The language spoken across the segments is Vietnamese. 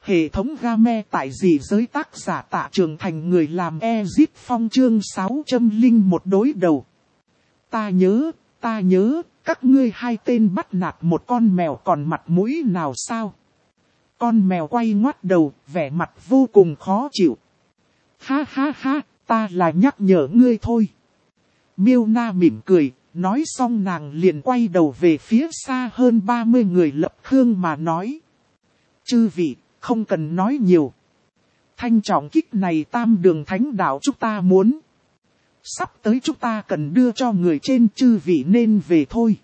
Hệ thống game tại dị giới tác giả Tạ Trường Thành, người làm Exit Phong, chương 601 đối đầu. Ta nhớ, các ngươi hai tên bắt nạt một con mèo còn mặt mũi nào sao? Con mèo quay ngoắt đầu, vẻ mặt vô cùng khó chịu. Ha ha ha, ta là nhắc nhở ngươi thôi. Miêu Na mỉm cười, nói xong nàng liền quay đầu về phía xa hơn 30 người lập khương mà nói. Chư vị, không cần nói nhiều. Thanh trọng kích này Tam Đường Thánh Đạo chúng ta muốn. Sắp tới chúng ta cần đưa cho người trên, chư vị nên về thôi.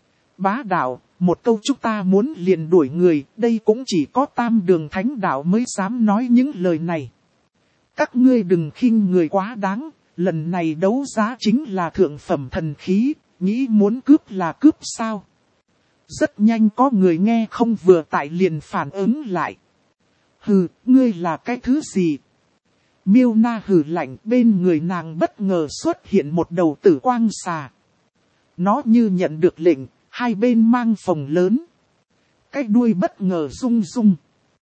Bá đạo, một câu chúng ta muốn liền đuổi người, đây cũng chỉ có Tam Đường Thánh Đạo mới dám nói những lời này. Các ngươi đừng khinh người quá đáng, lần này đấu giá chính là thượng phẩm thần khí, nghĩ muốn cướp là cướp sao? Rất nhanh có người nghe không vừa tại liền phản ứng lại. Hừ, ngươi là cái thứ gì? Miêu Na hừ lạnh, bên người nàng bất ngờ xuất hiện một đầu tử quang xà. Nó như nhận được lệnh, hai bên mang phồng lớn. Cái đuôi bất ngờ rung rung.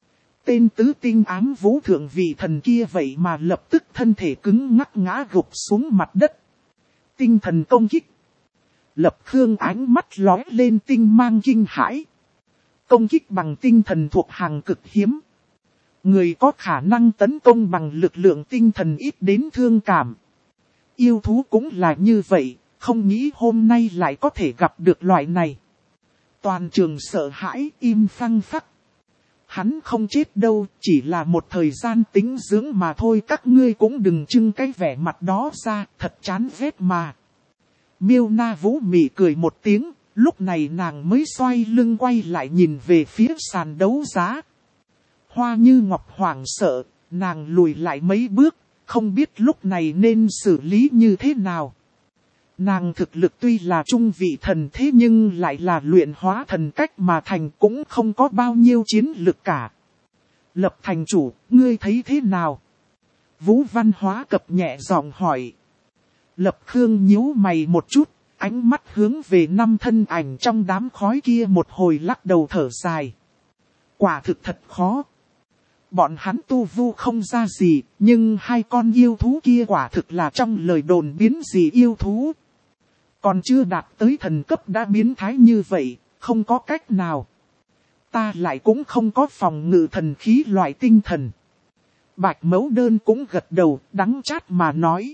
Tên tứ tinh ám vũ thượng vị thần kia vậy mà lập tức thân thể cứng ngắc ngã gục xuống mặt đất. Tinh thần công kích. Lập Khương ánh mắt lóe lên tinh mang kinh hãi. Công kích bằng tinh thần thuộc hàng cực hiếm. Người có khả năng tấn công bằng lực lượng tinh thần ít đến thương cảm. Yêu thú cũng là như vậy, không nghĩ hôm nay lại có thể gặp được loại này. Toàn trường sợ hãi im phăng phắc. Hắn không chết đâu, chỉ là một thời gian tĩnh dưỡng mà thôi, các ngươi cũng đừng trưng cái vẻ mặt đó ra, thật chán ghét mà. Miêu Na Vũ mỉ cười một tiếng, lúc này nàng mới xoay lưng quay lại nhìn về phía sàn đấu giá. Hoa Như Ngọc hoảng sợ, nàng lùi lại mấy bước, không biết lúc này nên xử lý như thế nào. Nàng thực lực tuy là trung vị thần thế nhưng lại là luyện hóa thần cách mà thành, cũng không có bao nhiêu chiến lực cả. Lập thành chủ, ngươi thấy thế nào? Vũ Văn Hóa cập nhẹ giọng hỏi. Lập Khương nhíu mày một chút, ánh mắt hướng về 5 thân ảnh trong đám khói kia một hồi lắc đầu thở dài. Quả thực thật khó. Bọn hắn tu vu không ra gì, nhưng hai con yêu thú kia quả thực là trong lời đồn biến dị yêu thú. Còn chưa đạt tới thần cấp đã biến thái như vậy, không có cách nào. Ta lại cũng không có phòng ngự thần khí loại tinh thần. Bạch Mẫu Đơn cũng gật đầu, đắng chát mà nói.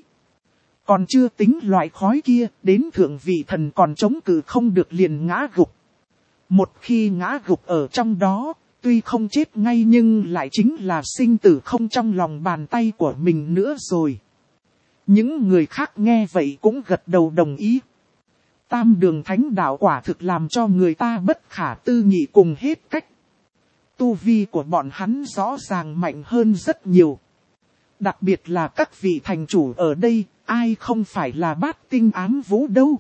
Còn chưa tính loại khói kia, đến thượng vị thần còn chống cự không được liền ngã gục. Một khi ngã gục ở trong đó, tuy không chết ngay nhưng lại chính là sinh tử không trong lòng bàn tay của mình nữa rồi. Những người khác nghe vậy cũng gật đầu đồng ý. Tam Đường Thánh Đạo quả thực làm cho người ta bất khả tư nghị cùng hết cách. Tu vi của bọn hắn rõ ràng mạnh hơn rất nhiều. Đặc biệt là các vị thành chủ ở đây, ai không phải là bát tinh ám vũ đâu.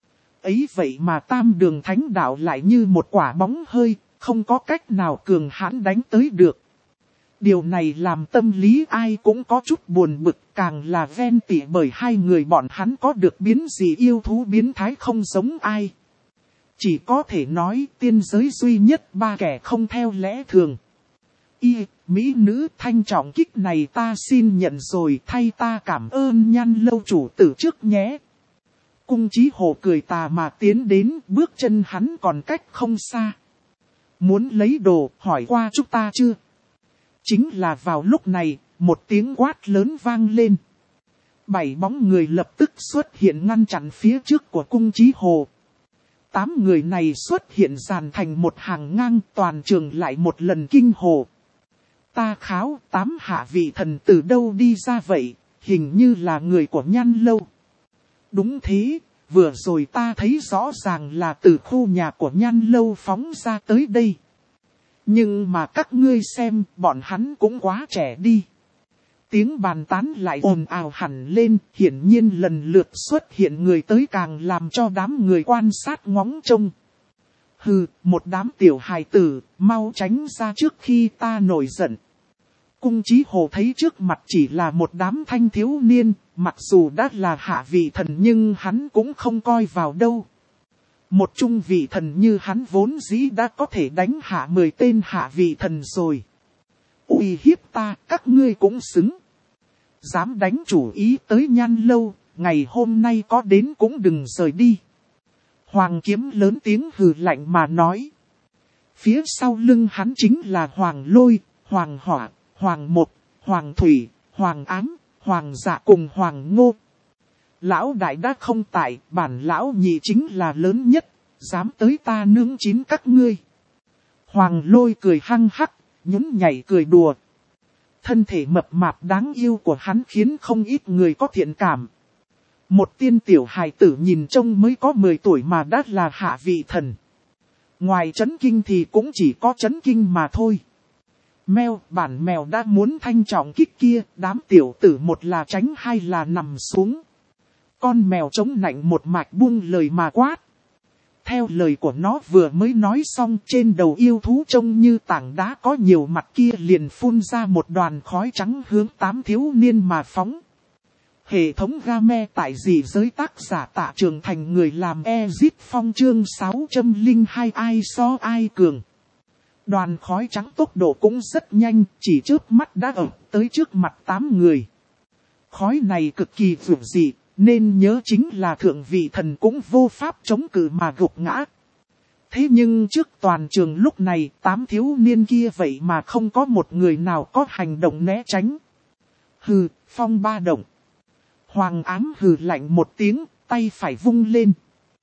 Ấy vậy mà Tam Đường Thánh Đạo lại như một quả bóng hơi, không có cách nào cường hãn đánh tới được. Điều này làm tâm lý ai cũng có chút buồn bực, càng là ghen tị bởi hai người bọn hắn có được biến dị yêu thú biến thái không giống ai. Chỉ có thể nói tiên giới duy nhất ba kẻ không theo lẽ thường. Mỹ nữ thanh trọng kích này ta xin nhận rồi, thay ta cảm ơn Nhan Lâu chủ tử trước nhé. Cung Chí Hồ cười tà mà tiến đến, bước chân hắn còn cách không xa. Muốn lấy đồ, hỏi qua chúng ta chưa? Chính là vào lúc này, một tiếng quát lớn vang lên. 7 bóng người lập tức xuất hiện ngăn chặn phía trước của Cung Chí Hồ. 8 người này xuất hiện dàn thành một hàng ngang, toàn trường lại một lần kinh hồ. Ta kháo, 8 hạ vị thần từ đâu đi ra vậy, hình như là người của Nhan Lâu. Đúng thế, vừa rồi ta thấy rõ ràng là từ khu nhà của Nhan Lâu phóng ra tới đây. Nhưng mà các ngươi xem, bọn hắn cũng quá trẻ đi. Tiếng bàn tán lại ồn ào hẳn lên, hiển nhiên lần lượt xuất hiện người tới càng làm cho đám người quan sát ngóng trông. Hừ, một đám tiểu hài tử, mau tránh ra trước khi ta nổi giận. Cung Chí Hồ thấy trước mặt chỉ là một đám thanh thiếu niên, mặc dù đã là hạ vị thần nhưng hắn cũng không coi vào đâu. Một trung vị thần như hắn vốn dĩ đã có thể đánh hạ 10 tên hạ vị thần rồi. uy hiếp ta, các ngươi cũng xứng. Dám đánh chủ ý tới Nhan lâu, ngày hôm nay có đến cũng đừng rời đi. Hoàng Kiếm lớn tiếng hừ lạnh mà nói. Phía sau lưng hắn chính là Hoàng Lôi, Hoàng Hỏa, Hoàng Một, Hoàng Thủy, Hoàng Ám, Hoàng Dạ cùng Hoàng Ngô. Lão đại đã không tại, bản lão nhị chính là lớn nhất, dám tới ta nướng chín các ngươi. Hoàng Lôi cười hăng hắc, nhún nhảy cười đùa. Thân thể mập mạp đáng yêu của hắn khiến không ít người có thiện cảm. Một tiên tiểu hài tử nhìn trông mới có 10 tuổi mà đã là hạ vị thần. Ngoài chấn kinh thì cũng chỉ có chấn kinh mà thôi. Mèo, bản mèo đã muốn thanh trọng kích kia, đám tiểu tử một là tránh hai là nằm xuống. Con mèo chống nạnh một mạch buông lời mà quát. Theo lời của nó vừa mới nói xong, trên đầu yêu thú trông như tảng đá có nhiều mặt kia liền phun ra một đoàn khói trắng hướng 8 thiếu niên mà phóng. Hệ thống game tại dị giới tác giả Tạ Trường Thành, người làm Ezit Phong chương 602 ai so ai cường. Đoàn khói trắng tốc độ cũng rất nhanh, chỉ chớp mắt đã ập tới trước mặt 8 người. Khói này cực kỳ vượt dị, nên nhớ chính là thượng vị thần cũng vô pháp chống cự mà gục ngã. Thế nhưng trước toàn trường lúc này, 8 thiếu niên kia vậy mà không có một người nào có hành động né tránh. Hừ, phong ba động. Hoàng Ám hừ lạnh một tiếng, tay phải vung lên.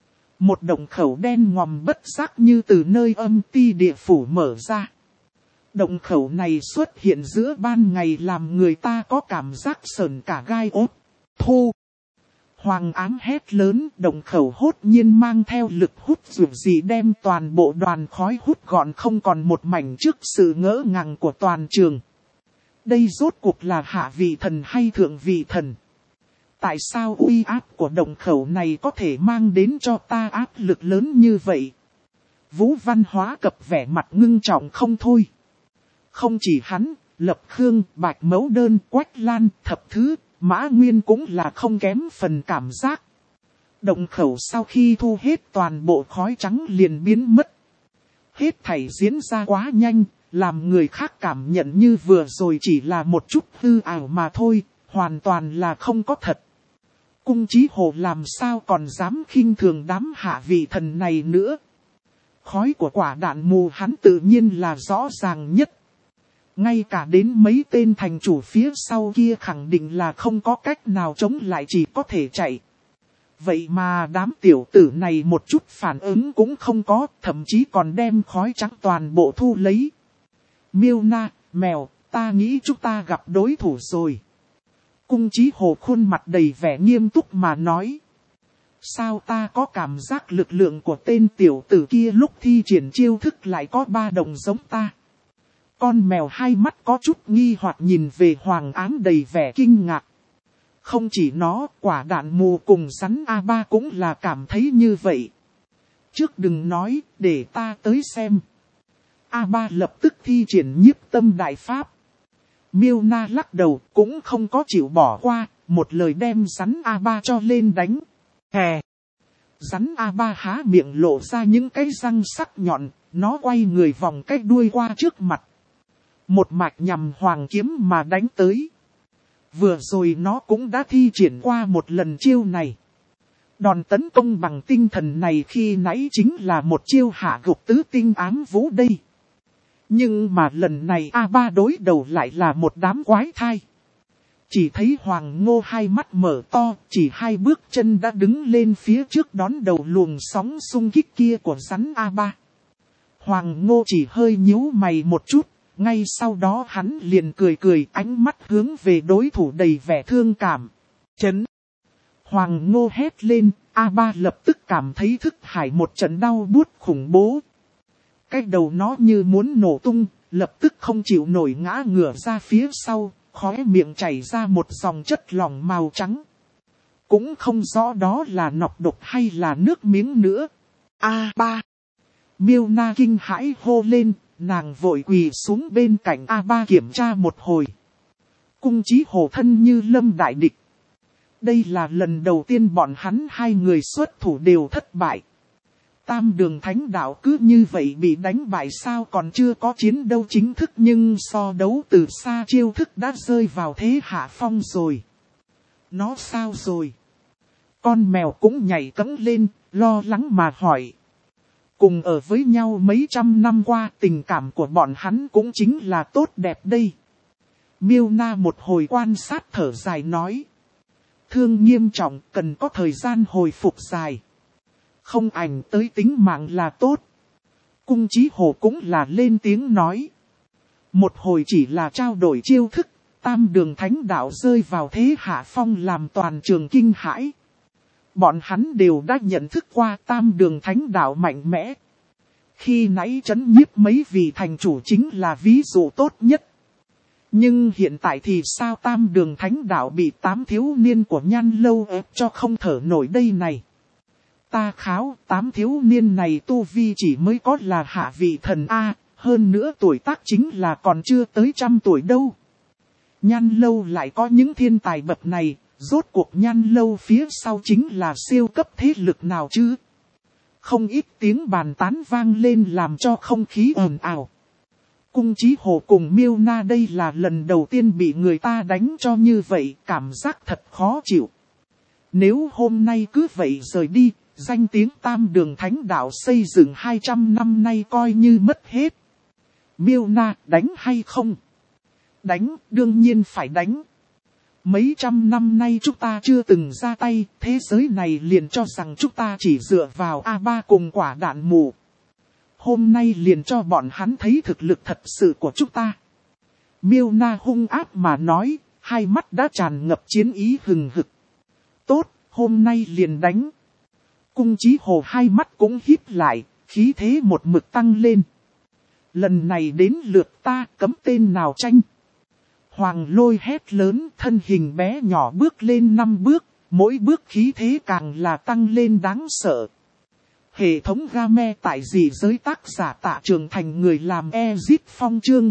Một động khẩu đen ngòm bất giác như từ nơi âm ti địa phủ mở ra. Động khẩu này xuất hiện giữa ban ngày làm người ta có cảm giác sởn cả gai ốt. Thu! Hoàng Ám hét lớn, động khẩu hốt nhiên mang theo lực hút dường dị đem toàn bộ đoàn khói hút gọn không còn một mảnh trước sự ngỡ ngàng của toàn trường. Đây rốt cuộc là hạ vị thần hay thượng vị thần? Tại sao uy áp của động khẩu này có thể mang đến cho ta áp lực lớn như vậy? Vũ Văn Hóa cập vẻ mặt ngưng trọng không thôi. Không chỉ hắn, Lập Khương, Bạch Mẫu Đơn, Quách Lan, Thập Thứ, Mã Nguyên cũng là không kém phần cảm giác. Động khẩu sau khi thu hết toàn bộ khói trắng liền biến mất. Hết thảy diễn ra quá nhanh, làm người khác cảm nhận như vừa rồi chỉ là một chút hư ảo mà thôi, hoàn toàn là không có thật. Cung Chí Hồ làm sao còn dám khinh thường đám hạ vị thần này nữa. Khói của quả đạn mù hắn tự nhiên là rõ ràng nhất. Ngay cả đến mấy tên thành chủ phía sau kia khẳng định là không có cách nào chống lại, chỉ có thể chạy. Vậy mà đám tiểu tử này một chút phản ứng cũng không có, thậm chí còn đem khói trắng toàn bộ thu lấy. Miêu Na, mèo, ta nghĩ chúng ta gặp đối thủ rồi. Cung Chí Hồ khuôn mặt đầy vẻ nghiêm túc mà nói. Sao ta có cảm giác lực lượng của tên tiểu tử kia lúc thi triển chiêu thức lại có ba đồng giống ta? Con mèo hai mắt có chút nghi hoặc nhìn về Hoàng Ám đầy vẻ kinh ngạc. Không chỉ nó, quả đạn mù cùng rắn A3 cũng là cảm thấy như vậy. Trước đừng nói, để ta tới xem. A3 lập tức thi triển nhiếp tâm đại pháp. Miêu Na lắc đầu cũng không có chịu bỏ qua, một lời đem rắn A3 cho lên đánh. Hè! Rắn A3 há miệng lộ ra những cái răng sắc nhọn, nó quay người vòng cái đuôi qua trước mặt. Một mạch nhằm Hoàng Kiếm mà đánh tới. Vừa rồi nó cũng đã thi triển qua một lần chiêu này. Đòn tấn công bằng tinh thần này khi nãy chính là một chiêu hạ gục tứ tinh ám vũ đây. Nhưng mà lần này A3 đối đầu lại là một đám quái thai. Chỉ thấy Hoàng Ngô hai mắt mở to, chỉ 2 bước chân đã đứng lên phía trước đón đầu luồng sóng xung kích kia của rắn A3. Hoàng Ngô chỉ hơi nhíu mày một chút, ngay sau đó hắn liền cười cười, ánh mắt hướng về đối thủ đầy vẻ thương cảm. Chấn! Hoàng Ngô hét lên, A3 lập tức cảm thấy thức hải một trận đau buốt khủng bố. Cái đầu nó như muốn nổ tung, lập tức không chịu nổi ngã ngửa ra phía sau, khóe miệng chảy ra một dòng chất lỏng màu trắng. Cũng không rõ đó là nọc độc hay là nước miếng nữa. A3! Miêu Na kinh hãi hô lên, nàng vội quỳ xuống bên cạnh A3 kiểm tra một hồi. Cung Chí Hồ thân như lâm đại địch. Đây là lần đầu tiên bọn hắn hai người xuất thủ đều thất bại. Tam đường thánh đạo cứ như vậy bị đánh bại sao, còn chưa có chiến đấu chính thức nhưng so đấu từ xa chiêu thức đã rơi vào thế hạ phong rồi. Nó sao rồi? Con mèo cũng nhảy cẫng lên, lo lắng mà hỏi. Cùng ở với nhau mấy trăm năm qua, tình cảm của bọn hắn cũng chính là tốt đẹp đây. Miêu Na một hồi quan sát thở dài nói. Thương nghiêm trọng, cần có thời gian hồi phục dài. Không ảnh tới tính mạng là tốt. Cung Chí Hồ cũng là lên tiếng nói. Một hồi chỉ là trao đổi chiêu thức, Tam đường thánh đạo rơi vào thế hạ phong làm toàn trường kinh hãi. Bọn hắn đều đã nhận thức qua Tam đường thánh đạo mạnh mẽ. Khi nãy trấn nhiếp mấy vị thành chủ chính là ví dụ tốt nhất. Nhưng hiện tại thì sao Tam đường thánh đạo bị 8 thiếu niên của Nhan Lâu ép cho không thở nổi đây này. Ta kháo 8 thiếu niên này tu vi chỉ mới có là hạ vị thần A, hơn nữa tuổi tác chính là còn chưa tới 100 tuổi đâu. Nhan Lâu lại có những thiên tài bậc này, rốt cuộc Nhan Lâu phía sau chính là siêu cấp thế lực nào chứ? Không ít tiếng bàn tán vang lên làm cho không khí ồn ào. Cung Chí Hồ cùng Miêu Na đây là lần đầu tiên bị người ta đánh cho như vậy, cảm giác thật khó chịu. Nếu hôm nay cứ vậy rời đi, danh tiếng Tam đường thánh đạo xây dựng 200 năm nay coi như mất hết. Miêu Na, đánh hay không? Đánh, đương nhiên phải đánh. Mấy trăm năm nay chúng ta chưa từng ra tay, thế giới này liền cho rằng chúng ta chỉ dựa vào A3 cùng quả đạn mù. Hôm nay liền cho bọn hắn thấy thực lực thật sự của chúng ta. Miêu Na hung ác mà nói, hai mắt đã tràn ngập chiến ý hừng hực. Tốt, hôm nay liền đánh. Cung Chí Hồ hai mắt cũng híp lại, khí thế một mực tăng lên. Lần này đến lượt ta, cấm tên nào tranh. Hoàng Lôi hét lớn, thân hình bé nhỏ bước lên 5 bước, mỗi bước khí thế càng là tăng lên đáng sợ. Hệ thống game tại dị giới tác giả Tạ Trường Thành, người làm Ezit Phong chương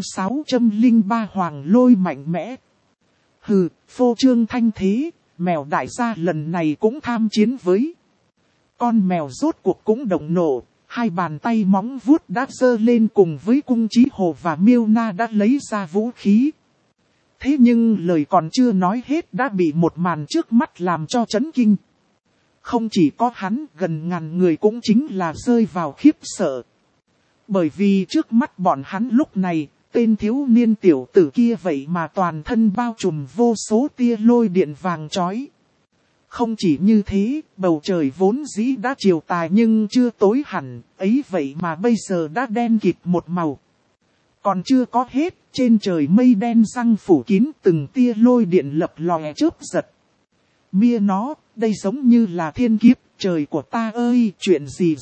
603 Hoàng Lôi mạnh mẽ. Hừ, phô trương thanh thế, mèo đại gia lần này cũng tham chiến với. Con mèo rốt cuộc cũng động nộ, hai bàn tay móng vuốt đã giơ lên cùng với Cung Chí Hồ và Miêu Na đã lấy ra vũ khí. Thế nhưng lời còn chưa nói hết đã bị một màn trước mắt làm cho chấn kinh. Không chỉ có hắn, gần ngàn người cũng chính là rơi vào khiếp sợ. Bởi vì trước mắt bọn hắn lúc này, tên thiếu niên tiểu tử kia vậy mà toàn thân bao trùm vô số tia lôi điện vàng chói. Không chỉ như thế, bầu trời vốn dĩ đã chiều tà nhưng chưa tối hẳn, ấy vậy mà bây giờ đã đen kịt một màu. Còn chưa có hết, trên trời mây đen răng phủ kín từng tia lôi điện lập lòe chớp giật. Mia nó, đây giống như là thiên kiếp, trời của ta ơi, chuyện gì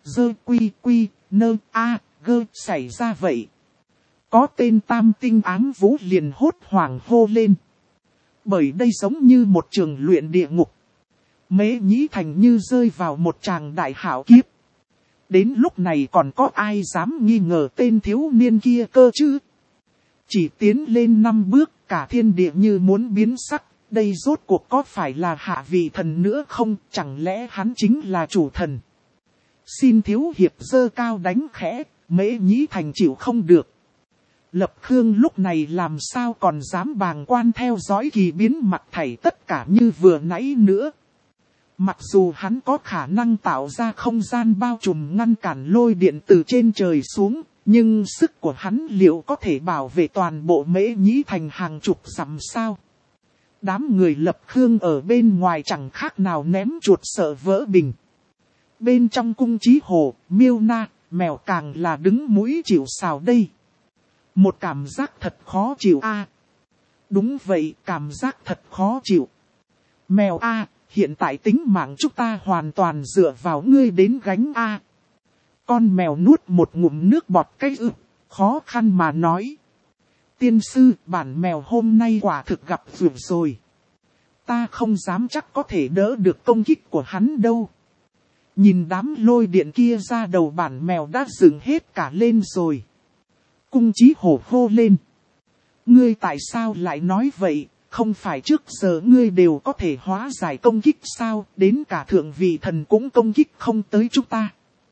quy, nơ, gơ, xảy ra vậy. Có tên Tam Tinh Ám Vũ liền hốt hoảng hô lên. Bởi đây giống như một trường luyện địa ngục. Mễ Nhĩ Thành như rơi vào một tràng đại hảo kiếp. Đến lúc này còn có ai dám nghi ngờ tên thiếu niên kia cơ chứ? Chỉ tiến lên 5 bước, cả thiên địa như muốn biến sắc. Đây rốt cuộc có phải là hạ vị thần nữa không? Chẳng lẽ hắn chính là chủ thần? Xin thiếu hiệp giơ cao đánh khẽ, Mễ Nhĩ Thành chịu không được. Lập Khương lúc này làm sao còn dám bàng quan theo dõi kỳ biến mặt thảy tất cả như vừa nãy nữa. Mặc dù hắn có khả năng tạo ra không gian bao trùm ngăn cản lôi điện từ trên trời xuống, nhưng sức của hắn liệu có thể bảo vệ toàn bộ Mễ Nhĩ Thành hàng chục dặm sao? Đám người Lập Khương ở bên ngoài chẳng khác nào ném chuột sợ vỡ bình. Bên trong Cung Chí Hồ, Miêu Na, mèo càng là đứng mũi chịu sào đây. Một cảm giác thật khó chịu a. Đúng vậy, cảm giác thật khó chịu. Mèo a, hiện tại tính mạng chúng ta hoàn toàn dựa vào ngươi đến gánh a. Con mèo nuốt một ngụm nước bọt cái khó khăn mà nói. Tiên sư, bản mèo hôm nay quả thực gặp rủi rồi. Ta không dám chắc có thể đỡ được công kích của hắn đâu. Nhìn đám lôi điện kia ra đầu bản mèo đã dựng hết cả lên rồi. Cung Chí Hồ hô lên. Ngươi tại sao lại nói vậy? Không phải trước giờ ngươi đều có thể hóa giải công kích sao? Đến cả thượng vị thần cũng công kích không tới chúng ta.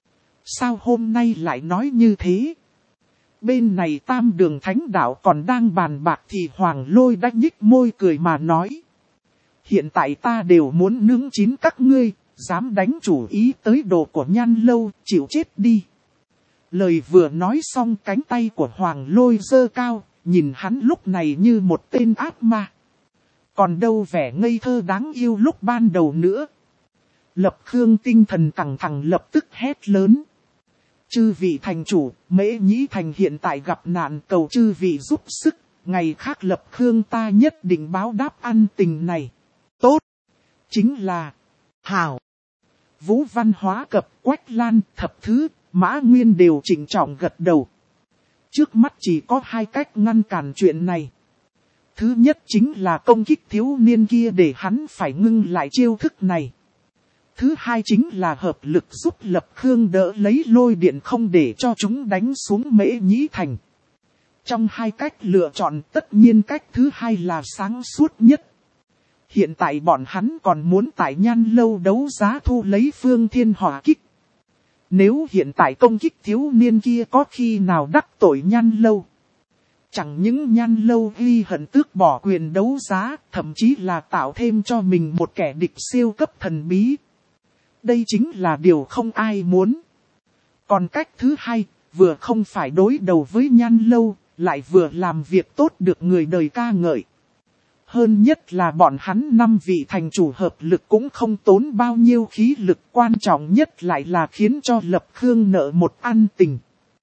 Sao hôm nay lại nói như thế? Bên này Tam Đường Thánh Đạo còn đang bàn bạc thì Hoàng Lôi đã nhích môi cười mà nói. Hiện tại ta đều muốn nướng chín các ngươi, dám đánh chủ ý tới đồ của Nhan Lâu, chịu chết đi. Lời vừa nói xong cánh tay của Hoàng Lôi giơ cao, nhìn hắn lúc này như một tên ác ma. Còn đâu vẻ ngây thơ đáng yêu lúc ban đầu nữa. Lập Khương tinh thần căng thẳng lập tức hét lớn. Chư vị thành chủ, Mễ Nhĩ Thành hiện tại gặp nạn, cầu chư vị giúp sức, ngày khác Lập Khương ta nhất định báo đáp ân tình này. Tốt, chính là hảo. Vũ Văn Hóa Cập, Quách Lan, Thập Thứ, Mã Nguyên đều chỉnh trọng gật đầu. Trước mắt chỉ có hai cách ngăn cản chuyện này. Thứ nhất chính là công kích thiếu niên kia để hắn phải ngưng lại chiêu thức này. Thứ hai chính là hợp lực giúp Lập Khương đỡ lấy lôi điện không để cho chúng đánh xuống Mễ Nhĩ Thành. Trong hai cách lựa chọn tất nhiên cách thứ hai là sáng suốt nhất. Hiện tại bọn hắn còn muốn tại Nhan Lâu đấu giá thu lấy Phương Thiên Hỏa Kích. Nếu hiện tại công kích thiếu niên kia có khi nào đắc tội Nhan Lâu. Chẳng những Nhan Lâu ghi hận tước bỏ quyền đấu giá, thậm chí là tạo thêm cho mình một kẻ địch siêu cấp thần bí. Đây chính là điều không ai muốn. Còn cách thứ hai, vừa không phải đối đầu với Nhan Lâu, lại vừa làm việc tốt được người đời ca ngợi. Hơn nhất là bọn hắn 5 vị thành chủ hợp lực cũng không tốn bao nhiêu khí lực, quan trọng nhất lại là khiến cho Lập Khương nợ một ân tình.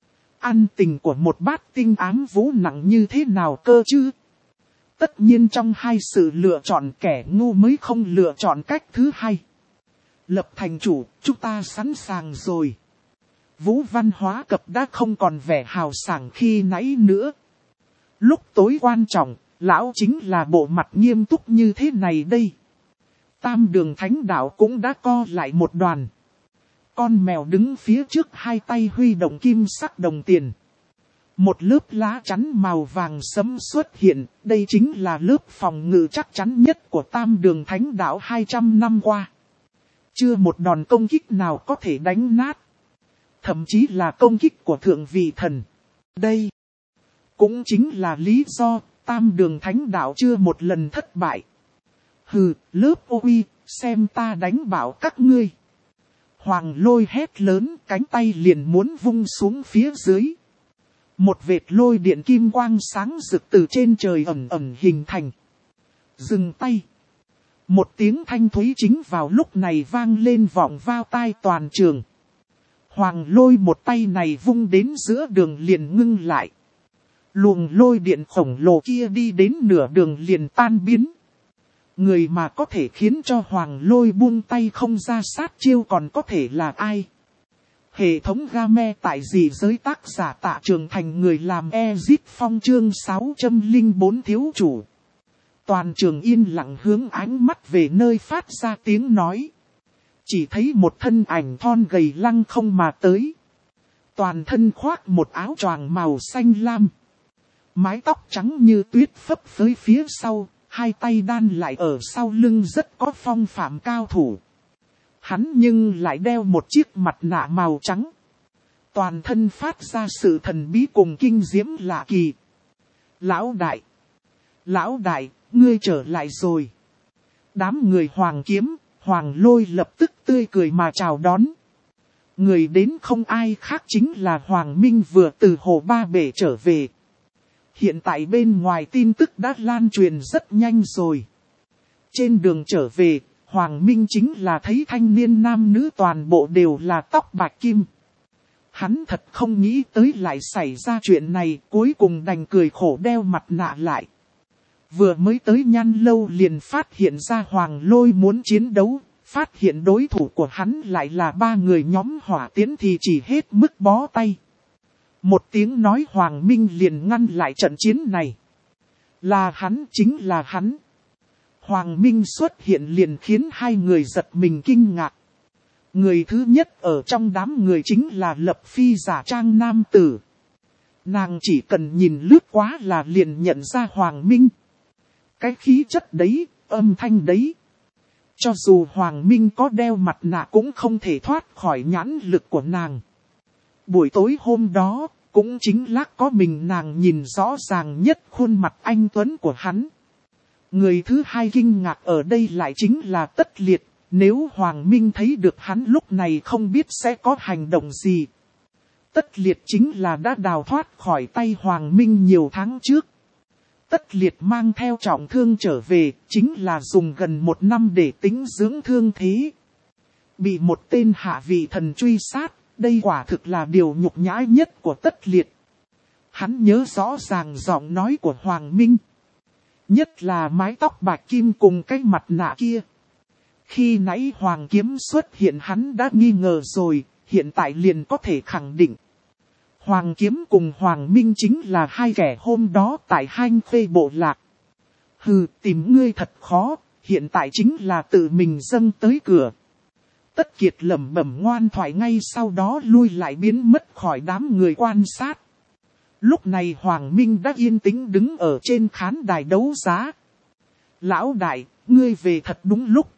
Ân tình của một bát tinh ám vũ nặng như thế nào cơ chứ? Tất nhiên trong hai sự lựa chọn kẻ ngu mới không lựa chọn cách thứ hai. Lập thành chủ, chúng ta sẵn sàng rồi. Vũ Văn Hóa Cập đã không còn vẻ hào sảng khi nãy nữa. Lúc tối quan trọng, lão chính là bộ mặt nghiêm túc như thế này đây. Tam Đường Thánh Đạo cũng đã co lại một đoàn. Con mèo đứng phía trước hai tay huy động kim sắc đồng tiền. Một lớp lá chắn màu vàng sẫm xuất hiện, đây chính là lớp phòng ngự chắc chắn nhất của Tam Đường Thánh Đạo 200 năm qua. Chưa một đòn công kích nào có thể đánh nát. Thậm chí là công kích của Thượng Vị Thần. Đây cũng chính là lý do Tam Đường Thánh Đạo chưa một lần thất bại. Hừ, lớp ô uy, xem ta đánh bảo các ngươi. Hoàng Lôi hét lớn, cánh tay liền muốn vung xuống phía dưới. Một vệt lôi điện kim quang sáng rực từ trên trời ẩn ẩn hình thành. Dừng tay. Một tiếng thanh thúy chính vào lúc này vang lên vọng vào tai toàn trường. Hoàng Lôi một tay này vung đến giữa đường liền ngưng lại. Luồng lôi điện khổng lồ kia đi đến nửa đường liền tan biến. Người mà có thể khiến cho Hoàng Lôi buông tay không ra sát chiêu còn có thể là ai? Hệ thống game tại dị giới tác giả Tạ Trường Thành, người làm Ezit Phong chương 604 thiếu chủ. Toàn trường yên lặng hướng ánh mắt về nơi phát ra tiếng nói. Chỉ thấy một thân ảnh thon gầy lăng không mà tới. Toàn thân khoác một áo choàng màu xanh lam. Mái tóc trắng như tuyết phấp phới phía sau, hai tay đan lại ở sau lưng rất có phong phạm cao thủ. Hắn nhưng lại đeo một chiếc mặt nạ màu trắng. Toàn thân phát ra sự thần bí cùng kinh diễm lạ kỳ. Lão đại, ngươi trở lại rồi. Đám người Hoàng Kiếm, Hoàng Lôi lập tức tươi cười mà chào đón. Người đến không ai khác chính là Hoàng Minh vừa từ Hồ Ba Bể trở về. Hiện tại bên ngoài tin tức đã lan truyền rất nhanh rồi. Trên đường trở về, Hoàng Minh chính là thấy thanh niên nam nữ toàn bộ đều là tóc bạch kim. Hắn thật không nghĩ tới lại xảy ra chuyện này, cuối cùng đành cười khổ đeo mặt nạ lại. Vừa mới tới Nhan Lâu liền phát hiện ra Hoàng Lôi muốn chiến đấu, phát hiện đối thủ của hắn lại là 3 người nhóm hỏa tiến thì chỉ hết mức bó tay. Một tiếng nói Hoàng Minh liền ngăn lại trận chiến này. Là hắn, chính là hắn. Hoàng Minh xuất hiện liền khiến hai người giật mình kinh ngạc. Người thứ nhất ở trong đám người chính là Lập Phi giả trang nam tử. Nàng chỉ cần nhìn lướt quá là liền nhận ra Hoàng Minh. Cái khí chất đấy, âm thanh đấy. Cho dù Hoàng Minh có đeo mặt nạ cũng không thể thoát khỏi nhãn lực của nàng. buổi tối hôm đó, cũng chính là có mình nàng nhìn rõ ràng nhất khuôn mặt anh tuấn của hắn. Người thứ hai kinh ngạc ở đây lại chính là Tất Liệt, nếu Hoàng Minh thấy được hắn lúc này không biết sẽ có hành động gì. Tất Liệt chính là đã đào thoát khỏi tay Hoàng Minh nhiều tháng trước. Tất Liệt mang theo trọng thương trở về, chính là dùng gần 1 năm để tĩnh dưỡng thương thế. Bị một tên hạ vị thần truy sát, đây quả thực là điều nhục nhã nhất của Tất Liệt. Hắn nhớ rõ ràng giọng nói của Hoàng Minh. Nhất là mái tóc bạch kim cùng cái mặt nạ kia. Khi nãy Hoàng Kiếm xuất hiện hắn đã nghi ngờ rồi, hiện tại liền có thể khẳng định. Hoàng Kiếm cùng Hoàng Minh chính là hai kẻ hôm đó tại Hanh Khê bộ lạc. Hừ, tìm ngươi thật khó, hiện tại chính là tự mình dâng tới cửa. Tất Kiệt lẩm bẩm ngoan thoại ngay sau đó lui lại biến mất khỏi đám người quan sát. Lúc này Hoàng Minh đã yên tĩnh đứng ở trên khán đài đấu giá. Lão đại, ngươi về thật đúng lúc.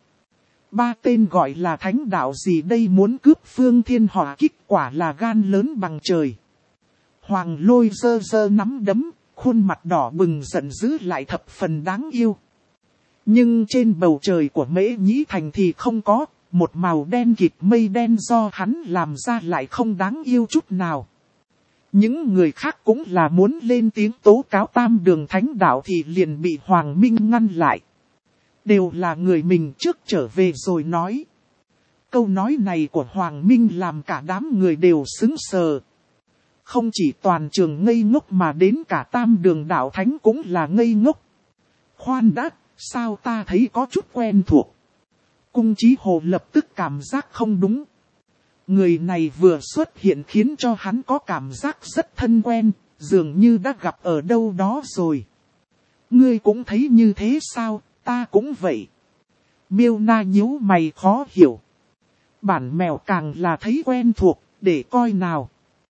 3 tên gọi là thánh đạo gì đây muốn cướp Phương Thiên Hỏa Kích quả là gan lớn bằng trời. Hoàng Lôi giơ giơ nắm đấm, khuôn mặt đỏ bừng giận dữ lại thập phần đáng yêu. Nhưng trên bầu trời của Mễ Nhĩ Thành thì không có, một màu đen kịt mây đen do hắn làm ra lại không đáng yêu chút nào. Những người khác cũng là muốn lên tiếng tố cáo Tam Đường Thánh Đạo thì liền bị Hoàng Minh ngăn lại. Đều là người mình trước trở về rồi nói. Câu nói này của Hoàng Minh làm cả đám người đều sững sờ. Không chỉ toàn trường ngây ngốc mà đến cả Tam Đường Đạo Thánh cũng là ngây ngốc. Khoan đã, sao ta thấy có chút quen thuộc. Cung Chí Hồ lập tức cảm giác không đúng. Người này vừa xuất hiện khiến cho hắn có cảm giác rất thân quen, dường như đã gặp ở đâu đó rồi. Ngươi cũng thấy như thế sao, ta cũng vậy. Miêu Na nhíu mày khó hiểu. Bản mèo càng là thấy quen thuộc, để coi nào.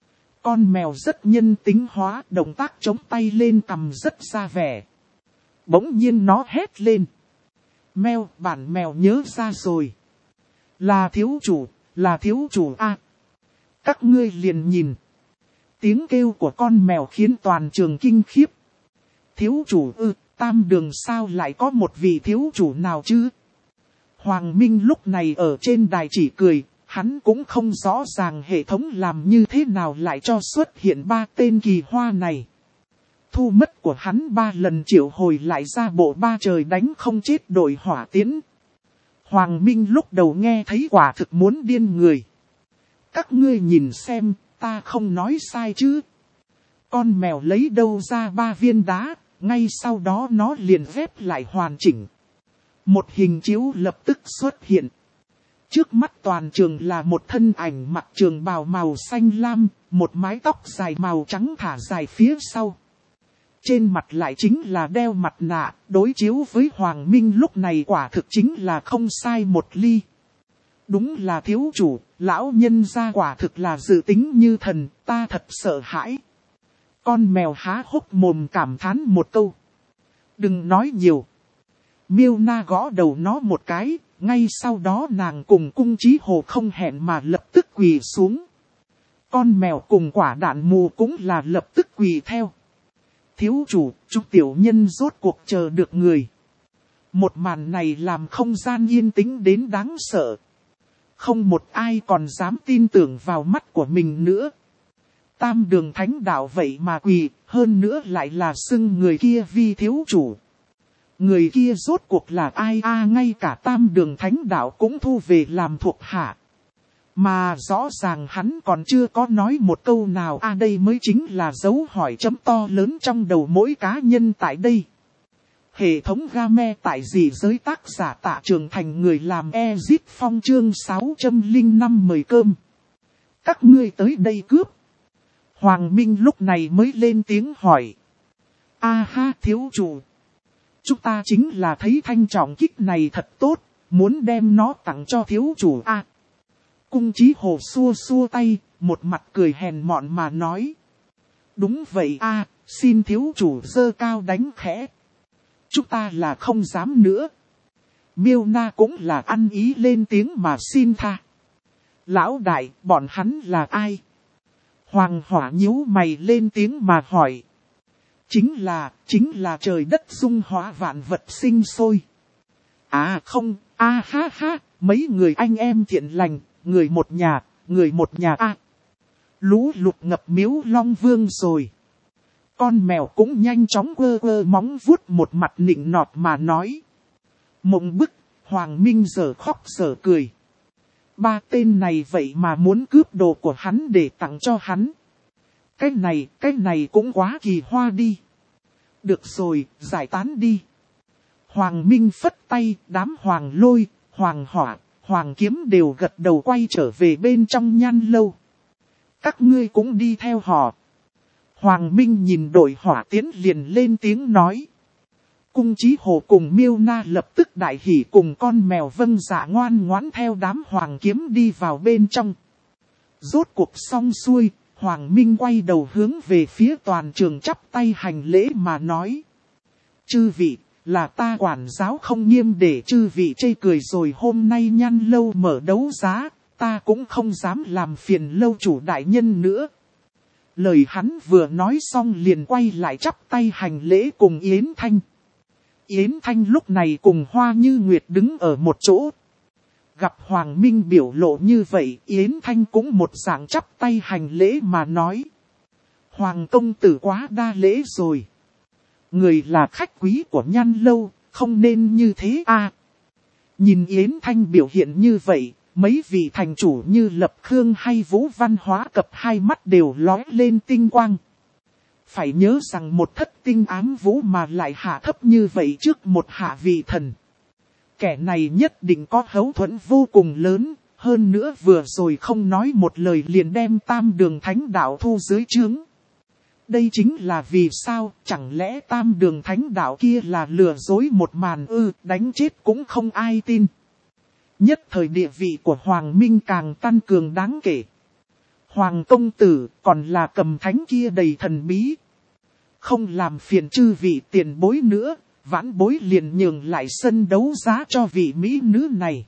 Con mèo rất nhân tính hóa, động tác chống tay lên cằm rất ra vẻ. Bỗng nhiên nó hét lên. Mèo, bản mèo nhớ ra rồi. Là thiếu chủ a. Các ngươi liền nhìn. Tiếng kêu của con mèo khiến toàn trường kinh khiếp. Thiếu chủ ư, Tam Đường sao lại có một vị thiếu chủ nào chứ? Hoàng Minh lúc này ở trên đài chỉ cười, hắn cũng không rõ ràng hệ thống làm như thế nào lại cho xuất hiện 3 tên kỳ hoa này. Thu mất của hắn 3 lần triệu hồi lại ra bộ 3 trời đánh không chết đội hỏa tiến. Hoàng Minh lúc đầu nghe thấy quả thực muốn điên người. Các ngươi nhìn xem, ta không nói sai chứ. Con mèo lấy đâu ra 3 viên đá, ngay sau đó nó liền ghép lại hoàn chỉnh. Một hình chiếu lập tức xuất hiện. Trước mắt toàn trường là một thân ảnh mặc trường bào màu xanh lam, một mái tóc dài màu trắng thả dài phía sau. Trên mặt lại chính là đeo mặt nạ, đối chiếu với Hoàng Minh lúc này quả thực chính là không sai một ly. Đúng là thiếu chủ, lão nhân gia quả thực là dự tính như thần, ta thật sợ hãi. Con mèo há hốc mồm cảm thán một câu. Đừng nói nhiều. Miêu Na gõ đầu nó một cái, ngay sau đó nàng cùng Cung Chí Hồ không hẹn mà lập tức quỳ xuống. Con mèo cùng quả đạn mù cũng là lập tức quỳ theo. Thiếu chủ, chúng tiểu nhân rốt cuộc chờ được người. Một màn này làm không gian yên tĩnh đến đáng sợ. Không một ai còn dám tin tưởng vào mắt của mình nữa. Tam Đường Thánh Đạo vậy mà quỳ, hơn nữa lại là xưng người kia vi thiếu chủ. Người kia rốt cuộc là ai ngay cả Tam Đường Thánh Đạo cũng thu về làm thuộc hạ. Mà rõ ràng hắn còn chưa có nói một câu nào đây mới chính là dấu hỏi chấm to lớn trong đầu mỗi cá nhân tại đây. Hệ thống game tại gì giới tác giả Tạ Trường Thành người làm Ezit Phong chương 605 mời cơm. Các ngươi tới đây cướp. Hoàng Minh lúc này mới lên tiếng hỏi. Ha thiếu chủ. Chúng ta chính là thấy thanh trọng kích này thật tốt, muốn đem nó tặng cho thiếu chủ Cung Chí Hồ xua xua tay, một mặt cười hèn mọn mà nói. Đúng vậy xin thiếu chủ giơ cao đánh khẽ. Chúng ta là không dám nữa. Miêu Na cũng là ăn ý lên tiếng mà xin tha. Lão đại, bọn hắn là ai? Hoàng Hỏa nhíu mày lên tiếng mà hỏi. Chính là trời đất dung hóa vạn vật sinh sôi. À không, a ha ha, mấy người anh em thiện lành, người một nhà a. Lũ lụt ngập miếu Long Vương rồi. Con mèo cũng nhanh chóng quơ quơ móng vuốt một mặt nịnh nọt mà nói. Mộng bức, Hoàng Minh giờ khóc giờ cười. Ba tên này vậy mà muốn cướp đồ của hắn để tặng cho hắn. Cái này cũng quá kỳ hoa đi. Được rồi, giải tán đi. Hoàng Minh phất tay, đám Hoàng Lôi, Hoàng Hỏa, Hoàng Kiếm đều gật đầu quay trở về bên trong Nhan lâu. Các ngươi cũng đi theo họ. Hoàng Minh nhìn đội hỏa tiến liền lên tiếng nói. Cung Chí Hồ cùng Miêu Na lập tức đại hỉ cùng con mèo Vâng Dạ ngoan ngoãn theo đám Hoàng Kiếm đi vào bên trong. Rốt cuộc xong xuôi, Hoàng Minh quay đầu hướng về phía toàn trường chắp tay hành lễ mà nói. Chư vị, là ta quản giáo không nghiêm để chư vị chê cười rồi, hôm nay Nhan lâu mở đấu giá, ta cũng không dám làm phiền lâu chủ đại nhân nữa. Lời hắn vừa nói xong liền quay lại chắp tay hành lễ cùng Yến Thanh. Yến Thanh lúc này cùng Hoa Như Nguyệt đứng ở một chỗ. Gặp Hoàng Minh biểu lộ như vậy, Yến Thanh cũng một dạng chắp tay hành lễ mà nói. Hoàng công tử quá đa lễ rồi. Người là khách quý của Nhan lâu, không nên như thế à. Nhìn Yến Thanh biểu hiện như vậy, mấy vị thành chủ như Lập Khương hay Vũ Văn Hóa Cập hai mắt đều lóe lên tinh quang. Phải nhớ rằng một thất tinh ám vũ mà lại hạ thấp như vậy trước một hạ vị thần. Kẻ này nhất định có hấu thuẫn vô cùng lớn, hơn nữa vừa rồi không nói một lời liền đem Tam Đường Thánh Đạo thu dưới trướng. Đây chính là vì sao, chẳng lẽ Tam Đường Thánh Đạo kia là lừa dối một màn ư, đánh chết cũng không ai tin. Nhất thời địa vị của Hoàng Minh càng tăng cường đáng kể. Hoàng công tử còn là Cầm Thánh kia đầy thần bí. Không làm phiền chư vị tiền bối nữa, vãn bối liền nhường lại sân đấu giá cho vị mỹ nữ này.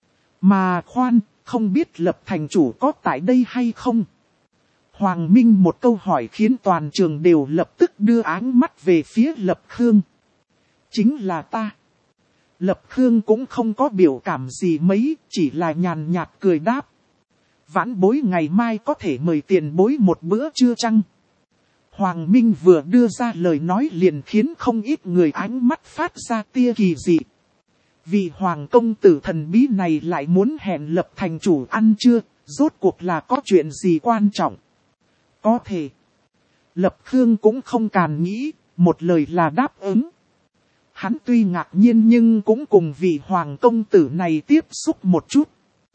Mà khoan, không biết Lập thành chủ có tại đây hay không? Hoàng Minh một câu hỏi khiến toàn trường đều lập tức đưa áng mắt về phía Lập Khương. Chính là ta. Lập Khương cũng không có biểu cảm gì mấy, chỉ là nhàn nhạt cười đáp. Vãn bối ngày mai có thể mời tiền bối một bữa trưa chăng? Hoàng Minh vừa đưa ra lời nói liền khiến không ít người ánh mắt phát ra tia kỳ dị. Vì Hoàng công tử thần bí này lại muốn hẹn Lập thành chủ ăn trưa, rốt cuộc là có chuyện gì quan trọng? Có thể. Lập Khương cũng không càn nghĩ, một lời là đáp ứng. Hắn tuy ngạc nhiên nhưng cũng cùng vị Hoàng công tử này tiếp xúc một chút.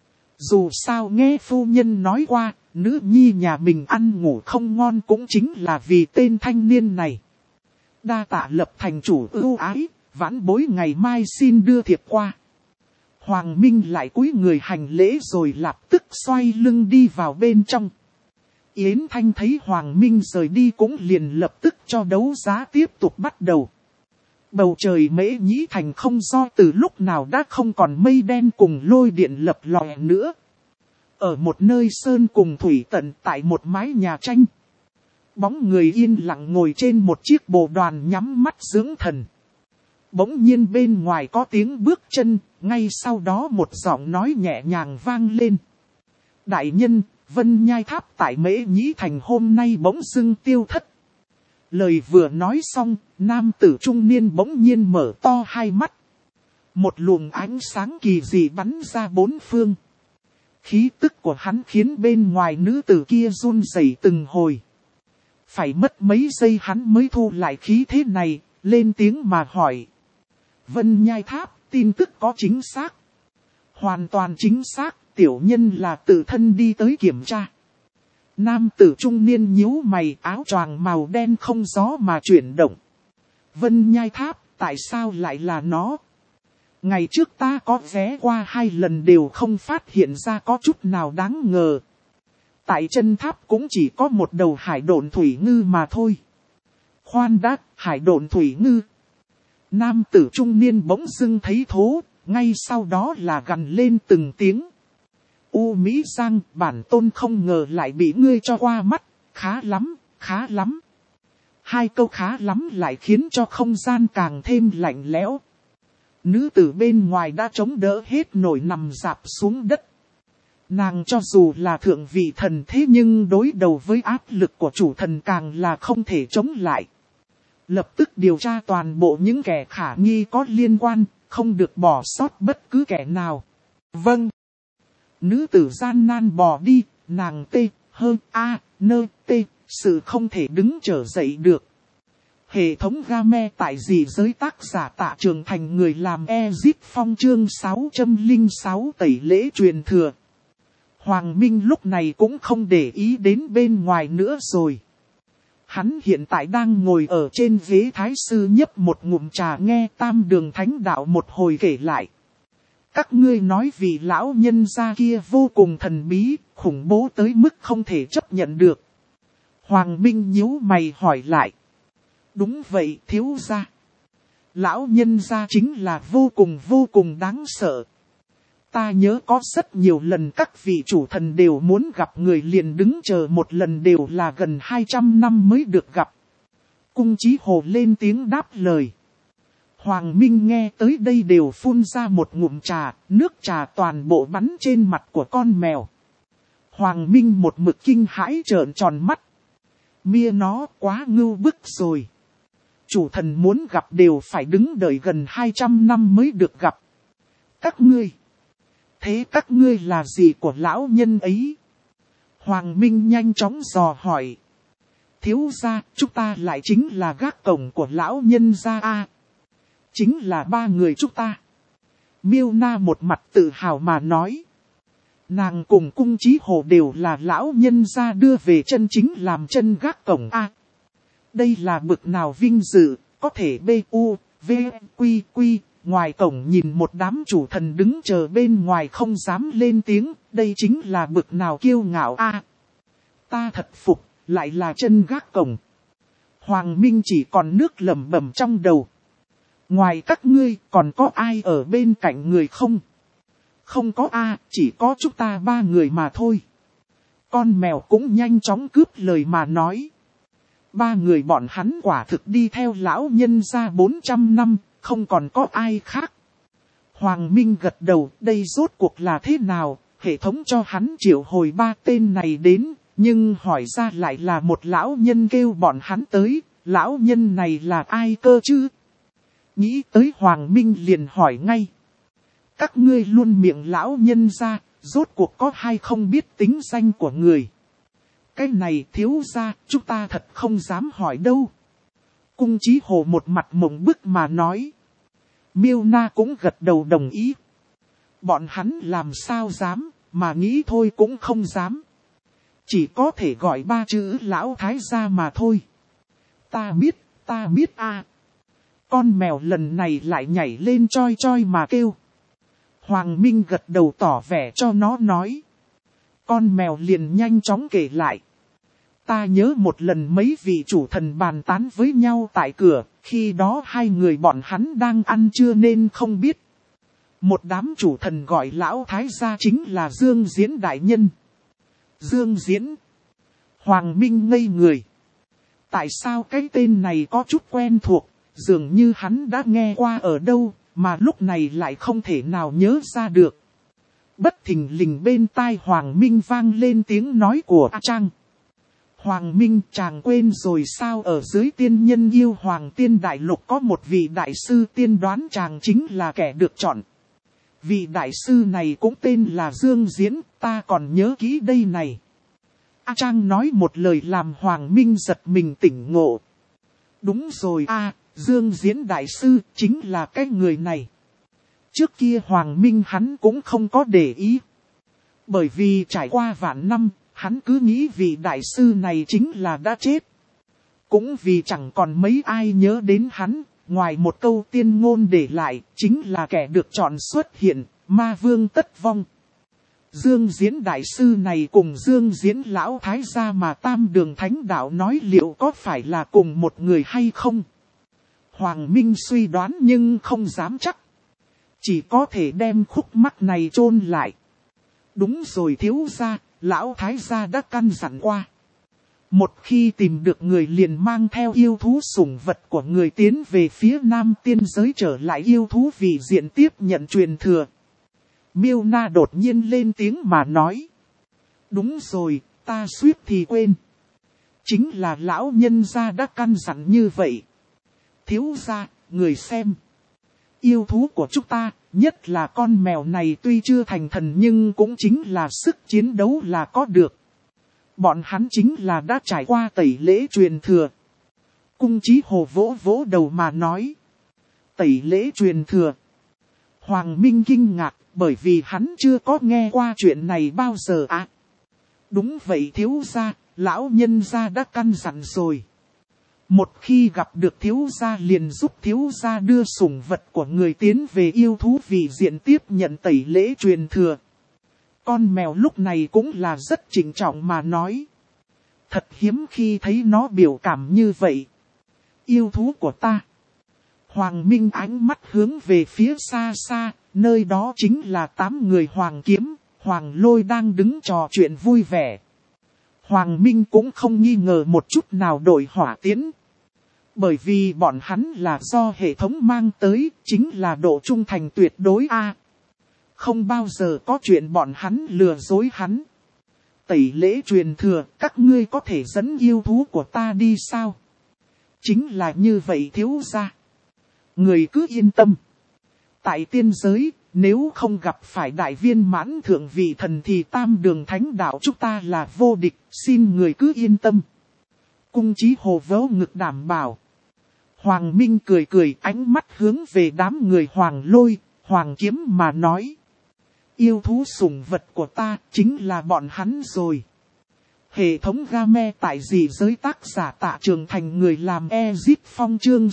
Dù sao nghe phu nhân nói qua, nữ nhi nhà mình ăn ngủ không ngon cũng chính là vì tên thanh niên này. Đa tạ Lập thành chủ ưu ái, vãn bối ngày mai xin đưa thiệp qua. Hoàng Minh lại cúi người hành lễ rồi lập tức xoay lưng đi vào bên trong. Yến Thanh thấy Hoàng Minh rời đi cũng liền lập tức cho đấu giá tiếp tục bắt đầu. Bầu trời Mễ Nhĩ Thành không do từ lúc nào đã không còn mây đen cùng lôi điện lập lòe nữa. Ở một nơi sơn cùng thủy tận tại một mái nhà tranh. Bóng người yên lặng ngồi trên một chiếc bồ đoàn nhắm mắt dưỡng thần. Bỗng nhiên bên ngoài có tiếng bước chân, ngay sau đó một giọng nói nhẹ nhàng vang lên. Đại nhân, Vân Nhai Tháp tại Mễ Nhĩ Thành hôm nay bỗng dưng tiêu thất. Lời vừa nói xong, nam tử trung niên bỗng nhiên mở to hai mắt. Một luồng ánh sáng kỳ dị bắn ra bốn phương. Khí tức của hắn khiến bên ngoài nữ tử kia run rẩy từng hồi. Phải mất mấy giây hắn mới thu lại khí thế này, lên tiếng mà hỏi. Vân Nhai Tháp, tin tức có chính xác? Hoàn toàn chính xác, tiểu nhân là tự thân đi tới kiểm tra. Nam tử trung niên nhíu mày, áo choàng màu đen không gió mà chuyển động. Vân Nhai Tháp, tại sao lại là nó? Ngày trước ta có ghé qua 2 lần đều không phát hiện ra có chút nào đáng ngờ. Tại chân tháp cũng chỉ có một đầu hải độn thủy ngư mà thôi. Khoan đã, hải độn thủy ngư. Nam tử trung niên bỗng dưng thấy thố, ngay sau đó là gằn lên từng tiếng. U Mỹ Giang, bản tôn không ngờ lại bị ngươi cho qua mắt, Khá lắm, khá lắm. Hai câu khá lắm lại khiến cho không gian càng thêm lạnh lẽo. Nữ tử bên ngoài đã chống đỡ hết nổi nằm rạp xuống đất. Nàng cho dù là thượng vị thần thế nhưng đối đầu với áp lực của chủ thần càng là không thể chống lại. Lập tức điều tra toàn bộ những kẻ khả nghi có liên quan, không được bỏ sót bất cứ kẻ nào. Vâng. Nữ tử gian nan bò đi, nàng sự không thể đứng trở dậy được. Hệ thống game tại gì giới tác giả Tạ Trường Thành người làm Ezip Phong chương 606 tẩy lễ truyền thừa. Hoàng Minh lúc này cũng không để ý đến bên ngoài nữa rồi. Hắn hiện tại đang ngồi ở trên ghế thái sư nhấp một ngụm trà nghe Tam Đường Thánh Đạo một hồi kể lại. Các ngươi nói vì lão nhân gia kia vô cùng thần bí, khủng bố tới mức không thể chấp nhận được. Hoàng Minh nhíu mày hỏi lại. Đúng vậy thiếu gia. Lão nhân gia chính là vô cùng đáng sợ. Ta nhớ có rất nhiều lần các vị chủ thần đều muốn gặp người liền đứng chờ một lần đều là gần 200 năm mới được gặp. Cung Chí Hồ lên tiếng đáp lời. Hoàng Minh nghe tới đây đều phun ra một ngụm trà, nước trà toàn bộ bắn trên mặt của con mèo. Hoàng Minh một mực kinh hãi trợn tròn mắt. Mia nó quá ngưu bức rồi. Chủ thần muốn gặp đều phải đứng đợi gần 200 năm mới được gặp. Các ngươi. Thế các ngươi là gì của lão nhân ấy? Hoàng Minh nhanh chóng dò hỏi. Thiếu gia, chúng ta lại chính là gác cổng của lão nhân gia a. Chính là ba người chúng ta. Miêu Na một mặt tự hào mà nói. Nàng cùng Cung Chí Hồ đều là lão nhân gia đưa về chân chính làm chân gác cổng a. Đây là bực nào vinh dự, có thể quy. Ngoài cổng nhìn một đám chủ thần đứng chờ bên ngoài không dám lên tiếng, đây chính là bực nào kiêu ngạo a. Ta thật phục, lại là chân gác cổng. Hoàng Minh chỉ còn nước lẩm bẩm trong đầu. Ngoài các ngươi còn có ai ở bên cạnh người không? Không có a, chỉ có chúng ta ba người mà thôi. Con mèo cũng nhanh chóng cướp lời mà nói. Ba người bọn hắn quả thực đi theo lão nhân gia 400 năm, không còn có ai khác. Hoàng Minh gật đầu, đây rốt cuộc là thế nào? Hệ thống cho hắn triệu hồi ba tên này đến, nhưng hỏi ra lại là một lão nhân kêu bọn hắn tới, lão nhân này là ai cơ chứ? Nghĩ tới Hoàng Minh liền hỏi ngay. Các ngươi luôn miệng lão nhân ra, rốt cuộc có hay không biết tính danh của người? Cái này thiếu gia, chúng ta thật không dám hỏi đâu. Cung Chí Hồ một mặt mộng bức mà nói. Miêu Na cũng gật đầu đồng ý. Bọn hắn làm sao dám, mà nghĩ thôi cũng không dám. Chỉ có thể gọi ba chữ lão thái gia mà thôi. Ta biết a. Con mèo lần này lại nhảy lên choi choi mà kêu. Hoàng Minh gật đầu tỏ vẻ cho nó nói. Con mèo liền nhanh chóng kể lại. Ta nhớ một lần mấy vị chủ thần bàn tán với nhau tại cửa, khi đó hai người bọn hắn đang ăn trưa nên không biết. Một đám chủ thần gọi lão thái gia chính là Dương Diễn đại nhân. Dương Diễn. Hoàng Minh ngây người. Tại sao cái tên này có chút quen thuộc, dường như hắn đã nghe qua ở đâu, mà lúc này lại không thể nào nhớ ra được. Bất thình lình bên tai Hoàng Minh vang lên tiếng nói của A Trang. Hoàng Minh, chàng quên rồi sao, ở dưới tiên nhân yêu Hoàng Tiên Đại Lục có một vị đại sư tiên đoán chàng chính là kẻ được chọn. Vị đại sư này cũng tên là Dương Diễn, ta còn nhớ kỹ đây này. A Trang nói một lời làm Hoàng Minh giật mình tỉnh ngộ. Đúng rồi a, Dương Diễn đại sư chính là cái người này. Trước kia Hoàng Minh hắn cũng không có để ý. Bởi vì trải qua vạn năm, hắn cứ nghĩ vị đại sư này chính là đã chết. Cũng vì chẳng còn mấy ai nhớ đến hắn, ngoài một câu tiên ngôn để lại, chính là kẻ được chọn xuất hiện, ma vương tất vong. Dương Diễn đại sư này cùng Dương Diễn lão thái gia mà Tam Đường Thánh Đạo nói liệu có phải là cùng một người hay không? Hoàng Minh suy đoán nhưng không dám chắc. Chỉ có thể đem khúc mắc này chôn lại. Đúng rồi thiếu gia, lão thái gia đã căn dặn qua. Một khi tìm được người liền mang theo yêu thú sủng vật của người tiến về phía nam tiên giới trở lại yêu thú vị diện tiếp nhận truyền thừa. Miêu Na đột nhiên lên tiếng mà nói. Đúng rồi, ta suýt thì quên. Chính là lão nhân gia đã căn dặn như vậy. Thiếu gia, người xem. Yêu thú của chúng ta, nhất là con mèo này tuy chưa thành thần nhưng cũng chính là sức chiến đấu là có được. Bọn hắn chính là đã trải qua tẩy lễ truyền thừa. Cung Chí Hồ vỗ vỗ đầu mà nói. Tẩy lễ truyền thừa. Hoàng Minh kinh ngạc bởi vì hắn chưa có nghe qua chuyện này bao giờ à. Đúng vậy thiếu gia, lão nhân gia đã căn dặn rồi. Một khi gặp được thiếu gia liền giúp thiếu gia đưa sủng vật của người tiến về yêu thú vị diện tiếp nhận tẩy lễ truyền thừa. Con mèo lúc này cũng là rất trịnh trọng mà nói. Thật hiếm khi thấy nó biểu cảm như vậy. Yêu thú của ta. Hoàng Minh ánh mắt hướng về phía xa xa, nơi đó chính là 8 người Hoàng Kiếm, Hoàng Lôi đang đứng trò chuyện vui vẻ. Hoàng Minh cũng không nghi ngờ một chút nào đội hỏa tiễn. Bởi vì bọn hắn là do hệ thống mang tới, chính là độ trung thành tuyệt đối a. Không bao giờ có chuyện bọn hắn lừa dối hắn. Tẩy lễ truyền thừa, các ngươi có thể dẫn yêu thú của ta đi sao? Chính là như vậy thiếu gia. Người cứ yên tâm. Tại tiên giới, nếu không gặp phải đại viên mãn thượng vị thần thì tam đường thánh đạo chúng ta là vô địch, xin người cứ yên tâm. Cung Chí Hồ vớ ngực đảm bảo. Hoàng Minh cười cười ánh mắt hướng về đám người Hoàng Lôi, Hoàng Kiếm mà nói. Yêu thú sủng vật của ta chính là bọn hắn rồi. Hệ thống game tại dị giới tác giả Tạ Trường Thành người làm Ezip Phong chương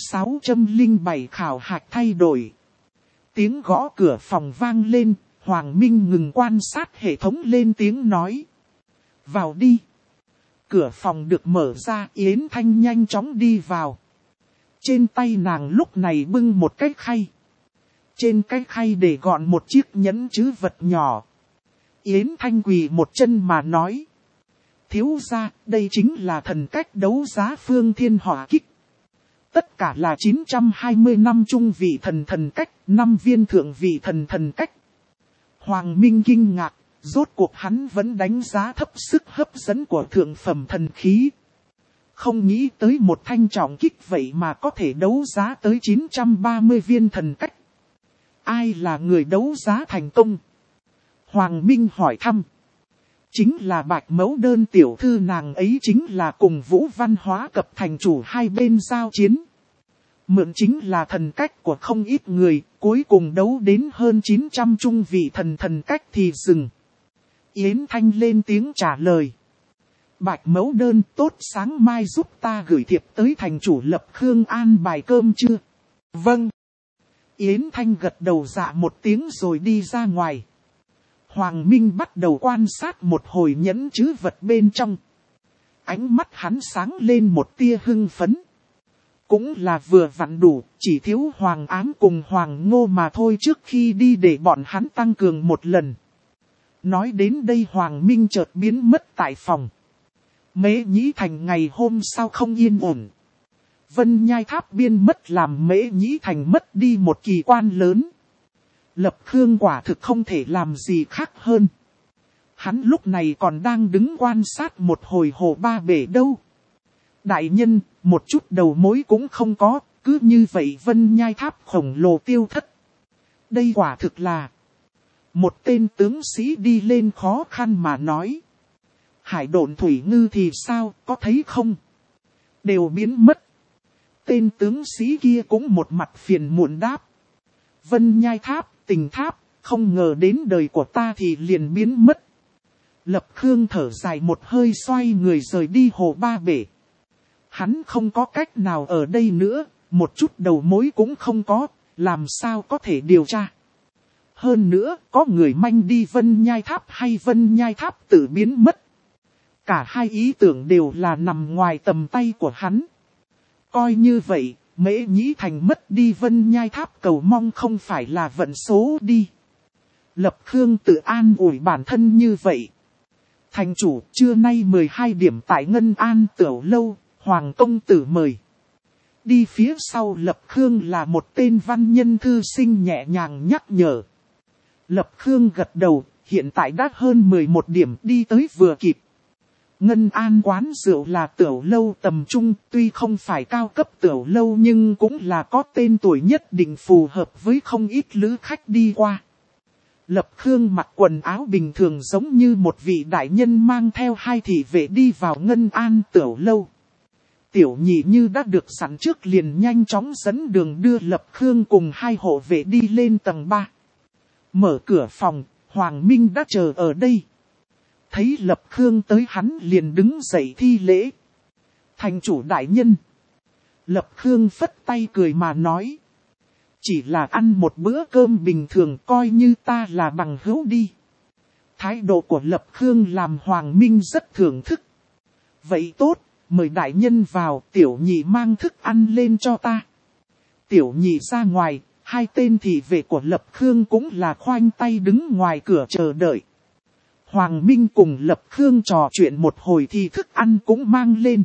607 khảo hạch thay đổi. Tiếng gõ cửa phòng vang lên, Hoàng Minh ngừng quan sát hệ thống lên tiếng nói. Vào đi. Cửa phòng được mở ra, Yến Thanh nhanh chóng đi vào. Trên tay nàng lúc này bưng một cái khay. Trên cái khay để gọn một chiếc nhẫn trữ vật nhỏ. Yến Thanh quỳ một chân mà nói. Thiếu gia, đây chính là thần cách đấu giá phương thiên hỏa kích. Tất cả là 920 năm trung vị thần cách, 5 viên thượng vị thần cách. Hoàng Minh kinh ngạc, rốt cuộc hắn vẫn đánh giá thấp sức hấp dẫn của thượng phẩm thần khí. Không nghĩ tới một thanh trọng kích vậy mà có thể đấu giá tới 930 viên thần cách. Ai là người đấu giá thành công? Hoàng Minh hỏi thăm. Chính là Bạch Mẫu Đơn tiểu thư, nàng ấy chính là cùng Vũ Văn Hóa Cập thành chủ hai bên giao chiến. Mượn chính là thần cách của không ít người, cuối cùng đấu đến hơn 900 trung vị thần cách thì dừng. Yến Thanh lên tiếng trả lời. Bạch Mẫu Đơn, tốt, sáng mai giúp ta gửi thiệp tới thành chủ Lập Khương an bài cơm chưa? Vâng. Yến Thanh gật đầu dạ một tiếng rồi đi ra ngoài. Hoàng Minh bắt đầu quan sát một hồi nhẫn trữ vật bên trong. Ánh mắt hắn sáng lên một tia hưng phấn. Cũng là vừa vặn đủ, chỉ thiếu Hoàng Ám cùng Hoàng Ngô mà thôi, trước khi đi để bọn hắn tăng cường một lần. Nói đến đây Hoàng Minh chợt biến mất tại phòng. Mễ Nhĩ Thành ngày hôm sau không yên ổn. Vân Nhai Tháp biên mất làm Mễ Nhĩ Thành mất đi một kỳ quan lớn. Lập Khương quả thực không thể làm gì khác hơn. Hắn lúc này còn đang đứng quan sát một hồi hồ ba bể đâu. Đại nhân, một chút đầu mối cũng không có, cứ như vậy Vân Nhai Tháp khổng lồ tiêu thất. Đây quả thực là... Một tên tướng sĩ đi lên khó khăn mà nói. Hải độn thủy ngư thì sao, có thấy không? Đều biến mất. Tên tướng sĩ kia cũng một mặt phiền muộn đáp. Vân Nhai Tháp, Tình Tháp, không ngờ đến đời của ta thì liền biến mất. Lập Khương thở dài một hơi xoay người rời đi hồ ba bể. Hắn không có cách nào ở đây nữa, một chút đầu mối cũng không có, làm sao có thể điều tra. Hơn nữa, có người manh đi Vân Nhai Tháp hay Vân Nhai Tháp tự biến mất. Cả hai ý tưởng đều là nằm ngoài tầm tay của hắn. Coi như vậy, Mễ Nhĩ Thành mất đi Vân Nhai Tháp cầu mong không phải là vận số đi. Lập Khương tự an ủi bản thân như vậy. Thành chủ, trưa nay 12 điểm tại Ngân An Tiểu Lâu, Hoàng công tử mời. Đi phía sau Lập Khương là một tên văn nhân thư sinh nhẹ nhàng nhắc nhở. Lập Khương gật đầu, hiện tại đã hơn 11 điểm đi tới vừa kịp. Ngân An quán rượu là tiểu lâu tầm trung, tuy không phải cao cấp tiểu lâu nhưng cũng là có tên tuổi nhất định phù hợp với không ít lữ khách đi qua. Lập Khương mặc quần áo bình thường giống như một vị đại nhân mang theo hai thị vệ đi vào Ngân An tiểu lâu. Tiểu nhị như đã được sẵn trước liền nhanh chóng dẫn đường đưa Lập Khương cùng hai hộ vệ đi lên tầng 3. Mở cửa phòng, Hoàng Minh đã chờ ở đây. Thấy Lập Khương tới hắn liền đứng dậy thi lễ. Thành chủ đại nhân. Lập Khương phất tay cười mà nói. Chỉ là ăn một bữa cơm bình thường coi như ta là bằng hữu đi. Thái độ của Lập Khương làm Hoàng Minh rất thưởng thức. Vậy tốt, mời đại nhân vào, tiểu nhị mang thức ăn lên cho ta. Tiểu nhị ra ngoài, hai tên thị vệ của Lập Khương cũng là khoanh tay đứng ngoài cửa chờ đợi. Hoàng Minh cùng Lập Khương trò chuyện một hồi thì thức ăn cũng mang lên.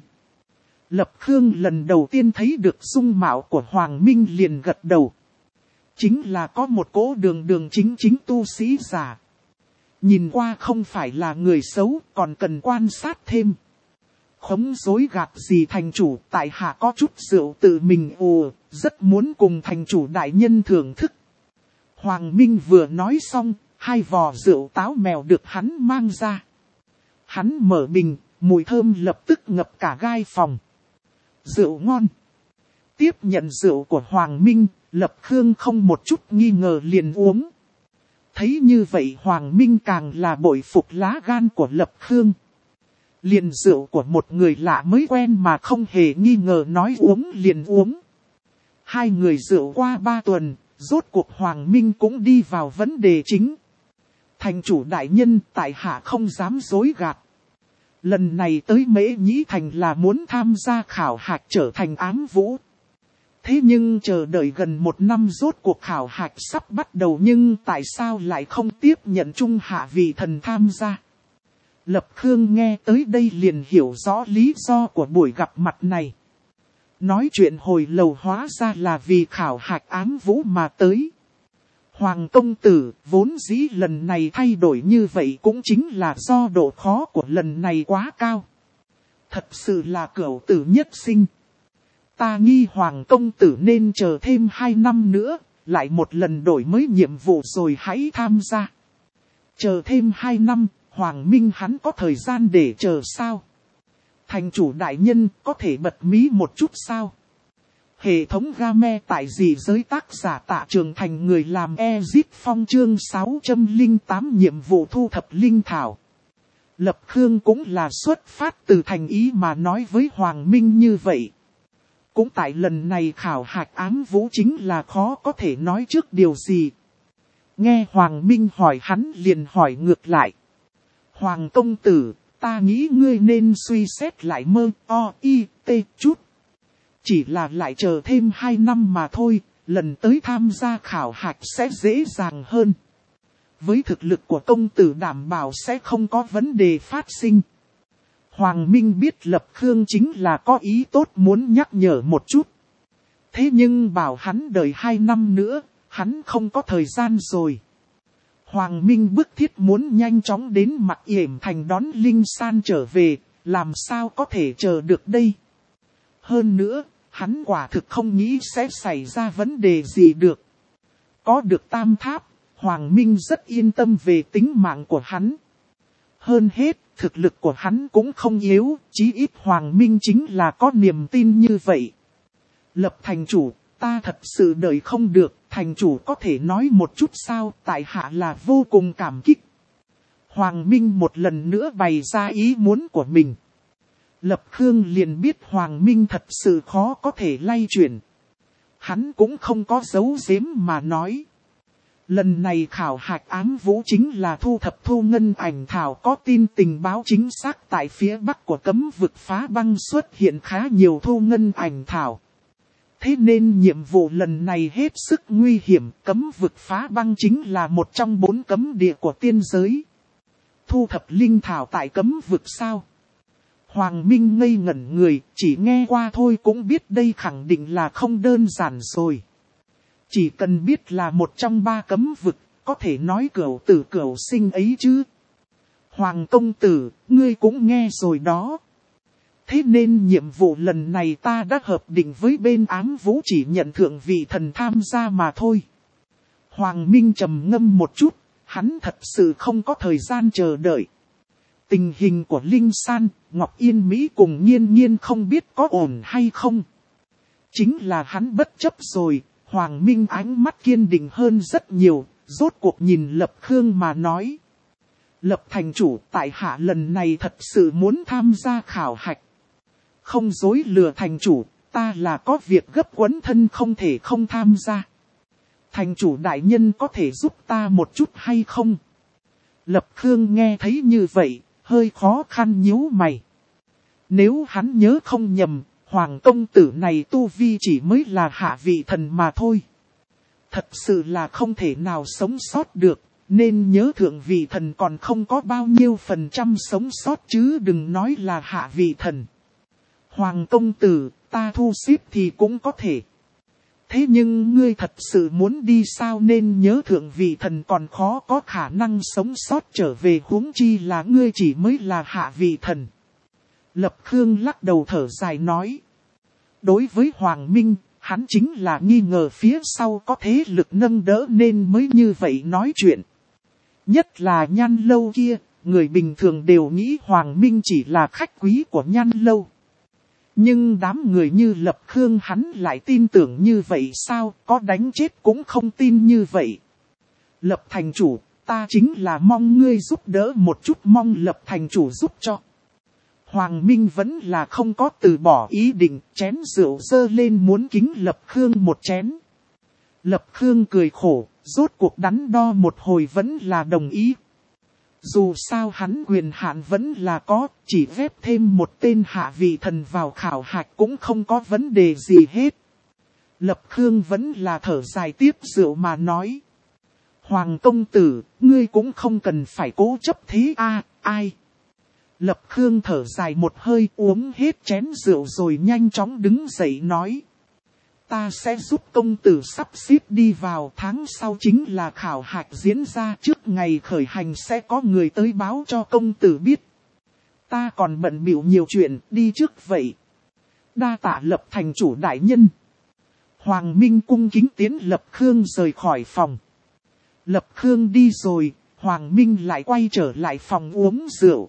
Lập Khương lần đầu tiên thấy được dung mạo của Hoàng Minh liền gật đầu. Chính là có một cỗ đường chính tu sĩ giả. Nhìn qua không phải là người xấu, còn cần quan sát thêm. Khống dối gạt gì thành chủ, tại hạ có chút rượu tự mình rất muốn cùng thành chủ đại nhân thưởng thức. Hoàng Minh vừa nói xong, hai vò rượu táo mèo được hắn mang ra. Hắn mở bình, mùi thơm lập tức ngập cả gai phòng. Rượu ngon. Tiếp nhận rượu của Hoàng Minh, Lập Khương không một chút nghi ngờ liền uống. Thấy như vậy Hoàng Minh càng là bội phục lá gan của Lập Khương. Liền rượu của một người lạ mới quen mà không hề nghi ngờ nói uống liền uống. Hai người rượu qua 3 tuần, rốt cuộc Hoàng Minh cũng đi vào vấn đề chính. Thành chủ đại nhân, tại hạ không dám dối gạt. Lần này tới Mễ Nhĩ Thành là muốn tham gia khảo hạch trở thành ám vũ. Thế nhưng chờ đợi gần 1 năm rốt cuộc khảo hạch sắp bắt đầu nhưng tại sao lại không tiếp nhận trung hạ vị thần tham gia. Lập Khương nghe tới đây liền hiểu rõ lý do của buổi gặp mặt này. Nói chuyện hồi lâu hóa ra là vì khảo hạch ám vũ mà tới. Hoàng công tử, vốn dĩ lần này thay đổi như vậy cũng chính là do độ khó của lần này quá cao. Thật sự là cửu tử nhất sinh. Ta nghi Hoàng công tử nên chờ thêm 2 năm nữa, lại một lần đổi mới nhiệm vụ rồi hãy tham gia. Chờ thêm 2 năm, Hoàng Minh hắn có thời gian để chờ sao? Thành chủ đại nhân có thể bật mí một chút sao? Hệ thống game tại dị giới tác giả Tạ Trường Thành người làm Ezit Phong chương 608 nhiệm vụ thu thập linh thảo. Lập Khương cũng là xuất phát từ thành ý mà nói với Hoàng Minh như vậy. Cũng tại lần này khảo hạch ám vũ chính là khó có thể nói trước điều gì. Nghe Hoàng Minh hỏi hắn liền hỏi ngược lại. Hoàng công tử, ta nghĩ ngươi nên suy xét lại chút. Chỉ là lại chờ thêm 2 năm mà thôi, lần tới tham gia khảo hạch sẽ dễ dàng hơn. Với thực lực của công tử đảm bảo sẽ không có vấn đề phát sinh. Hoàng Minh biết Lập Khương chính là có ý tốt muốn nhắc nhở một chút. Thế nhưng bảo hắn đợi 2 năm nữa, hắn không có thời gian rồi. Hoàng Minh bức thiết muốn nhanh chóng đến Mặc Yểm Thành đón Linh San trở về, làm sao có thể chờ được đây. Hơn nữa, hắn quả thực không nghĩ sẽ xảy ra vấn đề gì được. Có được Tam Tháp, Hoàng Minh rất yên tâm về tính mạng của hắn. Hơn hết, thực lực của hắn cũng không yếu, chí ít Hoàng Minh chính là có niềm tin như vậy. Lập thành chủ, ta thật sự đợi không được, thành chủ có thể nói một chút sao, tại hạ là vô cùng cảm kích. Hoàng Minh một lần nữa bày ra ý muốn của mình. Lập Khương liền biết Hoàng Minh thật sự khó có thể lay chuyển. Hắn cũng không có giấu giếm mà nói. Lần này khảo hạch ám vũ chính là thu thập thu ngân ảnh thảo, có tin tình báo chính xác tại phía bắc của cấm vực phá băng xuất hiện khá nhiều thu ngân ảnh thảo. Thế nên nhiệm vụ lần này hết sức nguy hiểm, cấm vực phá băng chính là một trong 4 cấm địa của tiên giới. thu thập linh thảo tại cấm vực sao? Hoàng Minh ngây ngẩn người, chỉ nghe qua thôi cũng biết đây khẳng định là không đơn giản rồi. Chỉ cần biết là một trong 3 cấm vực, có thể nói cửu tử cửu sinh ấy chứ. Hoàng công tử, ngươi cũng nghe rồi đó. Thế nên nhiệm vụ lần này ta đã hợp định với bên Ám Vũ chỉ nhận thượng vị thần tham gia mà thôi. Hoàng Minh trầm ngâm một chút, hắn thật sự không có thời gian chờ đợi. Tình hình của Linh San, Ngọc Yên Mỹ cùng Nhiên Nhiên không biết có ổn hay không. Chính là hắn bất chấp rồi, Hoàng Minh ánh mắt kiên định hơn rất nhiều, rốt cuộc nhìn Lập Khương mà nói. Lập thành chủ, tại hạ lần này thật sự muốn tham gia khảo hạch. Không dối lừa thành chủ, ta là có việc gấp quấn thân không thể không tham gia. Thành chủ đại nhân có thể giúp ta một chút hay không? Lập Khương nghe thấy như vậy, hơi khó khăn nhíu mày. Nếu hắn nhớ không nhầm, Hoàng công tử này tu vi chỉ mới là hạ vị thần mà thôi. Thật sự là không thể nào sống sót được, nên nhớ thượng vị thần còn không có bao nhiêu % sống sót chứ đừng nói là hạ vị thần. Hoàng công tử, ta thu xếp thì cũng có thể. Thế nhưng ngươi thật sự muốn đi sao nên nhớ thượng vị thần còn khó có khả năng sống sót trở về huống chi là ngươi chỉ mới là hạ vị thần. Lập Khương lắc đầu thở dài nói. Đối với Hoàng Minh, hắn chính là nghi ngờ phía sau có thế lực nâng đỡ nên mới như vậy nói chuyện. Nhất là Nhan Lâu kia, người bình thường đều nghĩ Hoàng Minh chỉ là khách quý của Nhan Lâu. Nhưng đám người như Lập Khương hắn lại tin tưởng như vậy sao, có đánh chết cũng không tin như vậy. Lập thành chủ, ta chính là mong ngươi giúp đỡ một chút, mong Lập thành chủ giúp cho. Hoàng Minh vẫn là không có từ bỏ ý định, chén rượu dơ lên muốn kính Lập Khương một chén. Lập Khương cười khổ, rốt cuộc đắn đo một hồi vẫn là đồng ý. Dù sao hắn quyền hạn vẫn là có, chỉ phép thêm một tên hạ vị thần vào khảo hạch cũng không có vấn đề gì hết. Lập Khương vẫn là thở dài tiếp rượu mà nói. Hoàng công tử, ngươi cũng không cần phải cố chấp thế ai. Lập Khương thở dài một hơi uống hết chén rượu rồi nhanh chóng đứng dậy nói. Ta sẽ giúp công tử sắp xếp đi vào, tháng sau chính là khảo hạch diễn ra, trước ngày khởi hành sẽ có người tới báo cho công tử biết. Ta còn bận bịu nhiều chuyện, đi trước vậy. Đa tạ Lập thành chủ đại nhân. Hoàng Minh cung kính tiến Lập Khương rời khỏi phòng. Lập Khương đi rồi, Hoàng Minh lại quay trở lại phòng uống rượu.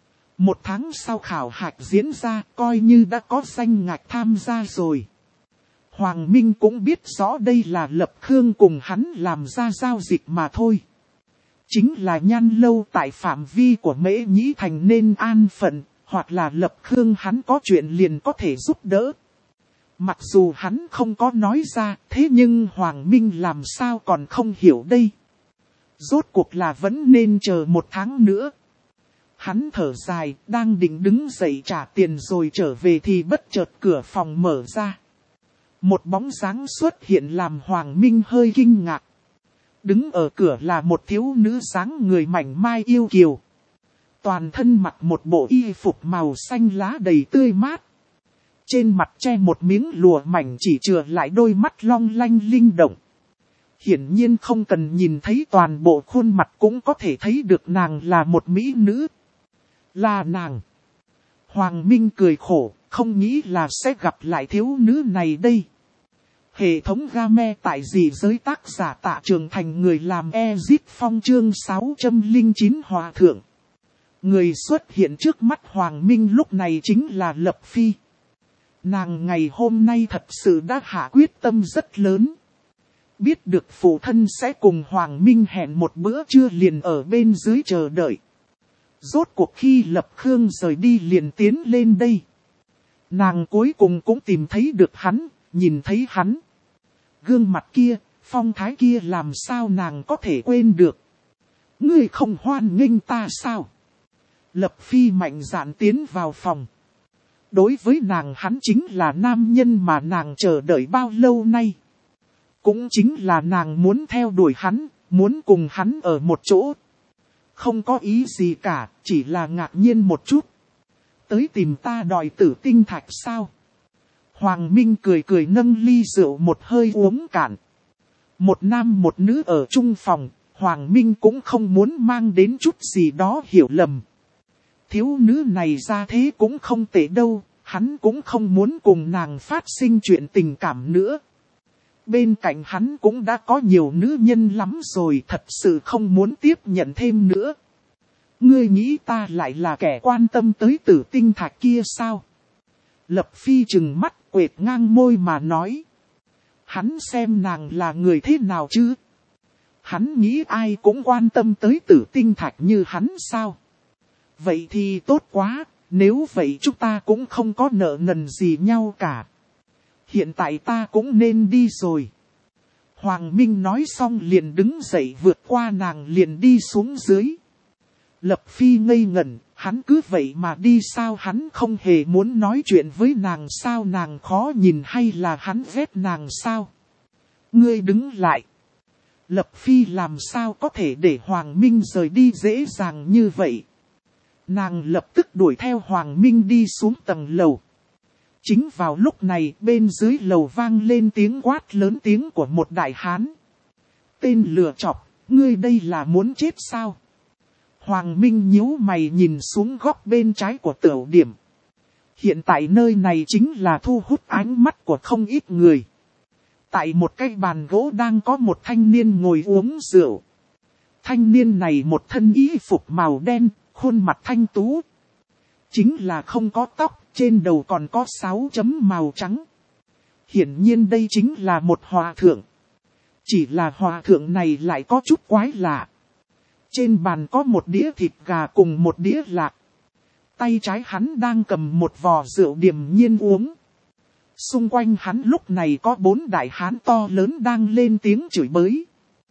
1 tháng sau khảo hạch diễn ra, coi như đã có danh ngạch tham gia rồi. Hoàng Minh cũng biết rõ đây là Lập Khương cùng hắn làm ra giao dịch mà thôi. Chính là Nhan Lâu tại phạm vi của Mễ Nhĩ Thành nên an phận, hoặc là Lập Khương hắn có chuyện liền có thể giúp đỡ. Mặc dù hắn không có nói ra, thế nhưng Hoàng Minh làm sao còn không hiểu đây. Rốt cuộc là vẫn nên chờ 1 tháng nữa. Hắn thở dài, đang định đứng dậy trả tiền rồi trở về thì bất chợt cửa phòng mở ra. Một bóng dáng xuất hiện làm Hoàng Minh hơi kinh ngạc. Đứng ở cửa là một thiếu nữ dáng người mảnh mai yêu kiều. Toàn thân mặc một bộ y phục màu xanh lá đầy tươi mát. Trên mặt che một miếng lụa mảnh chỉ chừa lại đôi mắt long lanh linh động. Hiển nhiên không cần nhìn thấy toàn bộ khuôn mặt cũng có thể thấy được nàng là một mỹ nữ. Là nàng. Hoàng Minh cười khổ, không nghĩ là sẽ gặp lại thiếu nữ này đây. Hệ thống game tại dị giới tác giả Tạ Trường Thành, người làm Ezit Phong chương 609 Hòa Thượng. Người xuất hiện trước mắt Hoàng Minh lúc này chính là Lập Phi. Nàng ngày hôm nay thật sự đã hạ quyết tâm rất lớn. Biết được phụ thân sẽ cùng Hoàng Minh hẹn một bữa trưa liền ở bên dưới chờ đợi. Rốt cuộc khi Lập Khương rời đi liền tiến lên đây. Nàng cuối cùng cũng tìm thấy được hắn, nhìn thấy hắn. Gương mặt kia, phong thái kia làm sao nàng có thể quên được. Ngươi không hoan nghênh ta sao? Lập Phi mạnh dạn tiến vào phòng. Đối với nàng hắn chính là nam nhân mà nàng chờ đợi bao lâu nay. Cũng chính là nàng muốn theo đuổi hắn, muốn cùng hắn ở một chỗ. Không có ý gì cả, chỉ là ngạc nhiên một chút. Tới tìm ta đòi tử tinh thạch sao? Hoàng Minh cười cười nâng ly rượu một hơi uống cạn. Một nam một nữ ở chung phòng, Hoàng Minh cũng không muốn mang đến chút gì đó hiểu lầm. Thiếu nữ này ra thế cũng không tệ đâu, hắn cũng không muốn cùng nàng phát sinh chuyện tình cảm nữa. Bên cạnh hắn cũng đã có nhiều nữ nhân lắm rồi, thật sự không muốn tiếp nhận thêm nữa. Ngươi nghĩ ta lại là kẻ quan tâm tới tử tinh thạch kia sao? Lập Phi trừng mắt quệt ngang môi mà nói. Hắn xem nàng là người thế nào chứ? Hắn nghĩ ai cũng quan tâm tới tử tinh thạch như hắn sao? Vậy thì tốt quá, nếu vậy chúng ta cũng không có nợ nần gì nhau cả. Hiện tại ta cũng nên đi rồi. Hoàng Minh nói xong liền đứng dậy vượt qua nàng liền đi xuống dưới. Lập Phi ngây ngẩn, hắn cứ vậy mà đi sao, hắn không hề muốn nói chuyện với nàng sao, nàng khó nhìn hay là hắn ghét nàng sao? Ngươi đứng lại. Lập Phi làm sao có thể để Hoàng Minh rời đi dễ dàng như vậy? Nàng lập tức đuổi theo Hoàng Minh đi xuống tầng lầu. Chính vào lúc này bên dưới lầu vang lên tiếng quát lớn tiếng của một đại hán. Tên lừa chọc, ngươi đây là muốn chết sao? Hoàng Minh nhíu mày nhìn xuống góc bên trái của tửu điểm. Hiện tại nơi này chính là thu hút ánh mắt của không ít người. Tại một cái bàn gỗ đang có một thanh niên ngồi uống rượu. Thanh niên này một thân y phục màu đen, khuôn mặt thanh tú. Chính là không có tóc, trên đầu còn có 6 chấm màu trắng. Hiển nhiên đây chính là một hòa thượng. Chỉ là hòa thượng này lại có chút quái lạ. Trên bàn có một đĩa thịt gà cùng một đĩa lạc. Tay trái hắn đang cầm một vò rượu điềm nhiên uống. Xung quanh hắn lúc này có 4 đại hán to lớn đang lên tiếng chửi bới.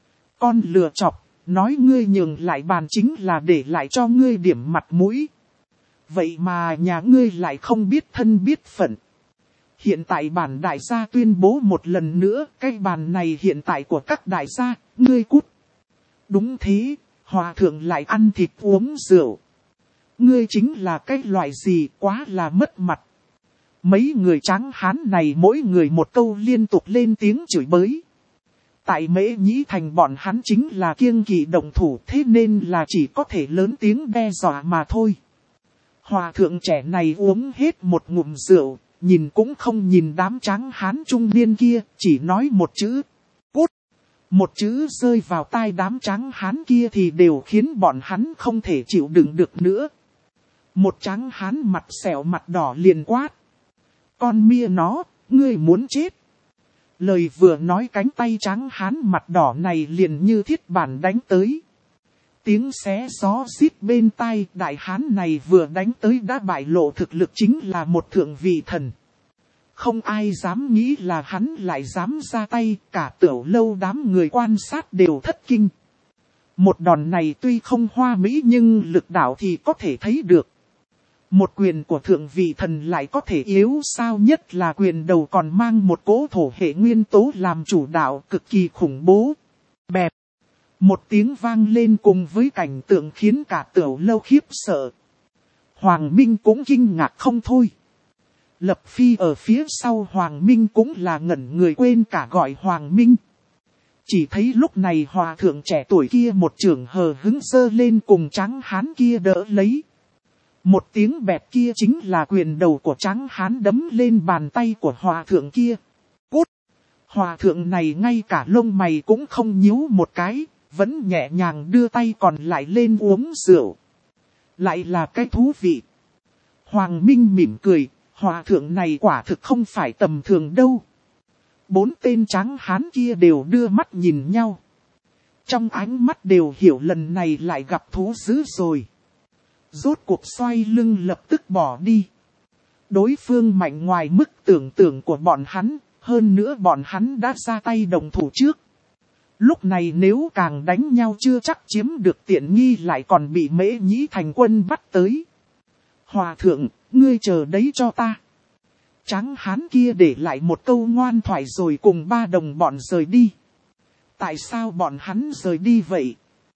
Con lừa chọc, nói ngươi nhường lại bàn chính là để lại cho ngươi điểm mặt mũi. Vậy mà nhà ngươi lại không biết thân biết phận. Hiện tại bản đại gia tuyên bố một lần nữa, cái bàn này hiện tại của các đại gia, ngươi cút. Đúng thế, hòa thượng lại ăn thịt uống rượu. Ngươi chính là cái loại gì quá là mất mặt. Mấy người tráng hán này mỗi người một câu liên tục lên tiếng chửi bới. Tại Mễ Nhĩ Thành bọn hắn chính là kiêng kỵ động thủ, thế nên là chỉ có thể lớn tiếng đe dọa mà thôi. Hòa thượng trẻ này uống hết một ngụm rượu, nhìn cũng không nhìn đám tráng hán trung niên kia, chỉ nói một chữ, cút. Một chữ rơi vào tai đám tráng hán kia thì đều khiến bọn hắn không thể chịu đựng được nữa. Một tráng hán mặt sẹo mặt đỏ liền quát. Con mia nó, ngươi muốn chết. Lời vừa nói cánh tay tráng hán mặt đỏ này liền như thiết bản đánh tới. Tiếng xé gió rít bên tai, đại hán này vừa đánh tới đã bại lộ thực lực chính là một thượng vị thần. Không ai dám nghĩ là hắn lại dám ra tay, cả tiểu lâu đám người quan sát đều thất kinh. Một đòn này tuy không hoa mỹ nhưng lực đạo thì có thể thấy được. Một quyền của thượng vị thần lại có thể yếu sao, nhất là quyền đầu còn mang một cỗ thổ hệ nguyên tố làm chủ đạo cực kỳ khủng bố. Bẹp. Một tiếng vang lên cùng với cảnh tượng khiến cả tiểu lâu khiếp sợ. Hoàng Minh cũng kinh ngạc không thôi. Lập Phi ở phía sau Hoàng Minh cũng là ngẩn người quên cả gọi Hoàng Minh. Chỉ thấy lúc này hòa thượng trẻ tuổi kia một chưởng hờ hứng giơ lên cùng tráng hán kia đỡ lấy. Một tiếng bẹp kia chính là quyền đầu của tráng hán đấm lên bàn tay của hòa thượng kia. Cút! Hòa thượng này ngay cả lông mày cũng không nhíu một cái, vẫn nhẹ nhàng đưa tay còn lại lên uống rượu. Lại là cái thú vị. Hoàng Minh mỉm cười, hòa thượng này quả thực không phải tầm thường đâu. 4 tên tráng hán kia đều đưa mắt nhìn nhau. Trong ánh mắt đều hiểu lần này lại gặp thú dữ rồi. Rốt cuộc xoay lưng lập tức bỏ đi. Đối phương mạnh ngoài mức tưởng tượng của bọn hắn, hơn nữa bọn hắn đã ra tay đồng thủ trước. Lúc này nếu càng đánh nhau chưa chắc chiếm được tiện nghi lại còn bị Mễ Nhĩ Thành quân bắt tới. Hòa thượng, ngươi chờ đấy cho ta. Tráng hán kia để lại một câu ngoan thoại rồi cùng 3 đồng bọn rời đi. Tại sao bọn hắn rời đi vậy?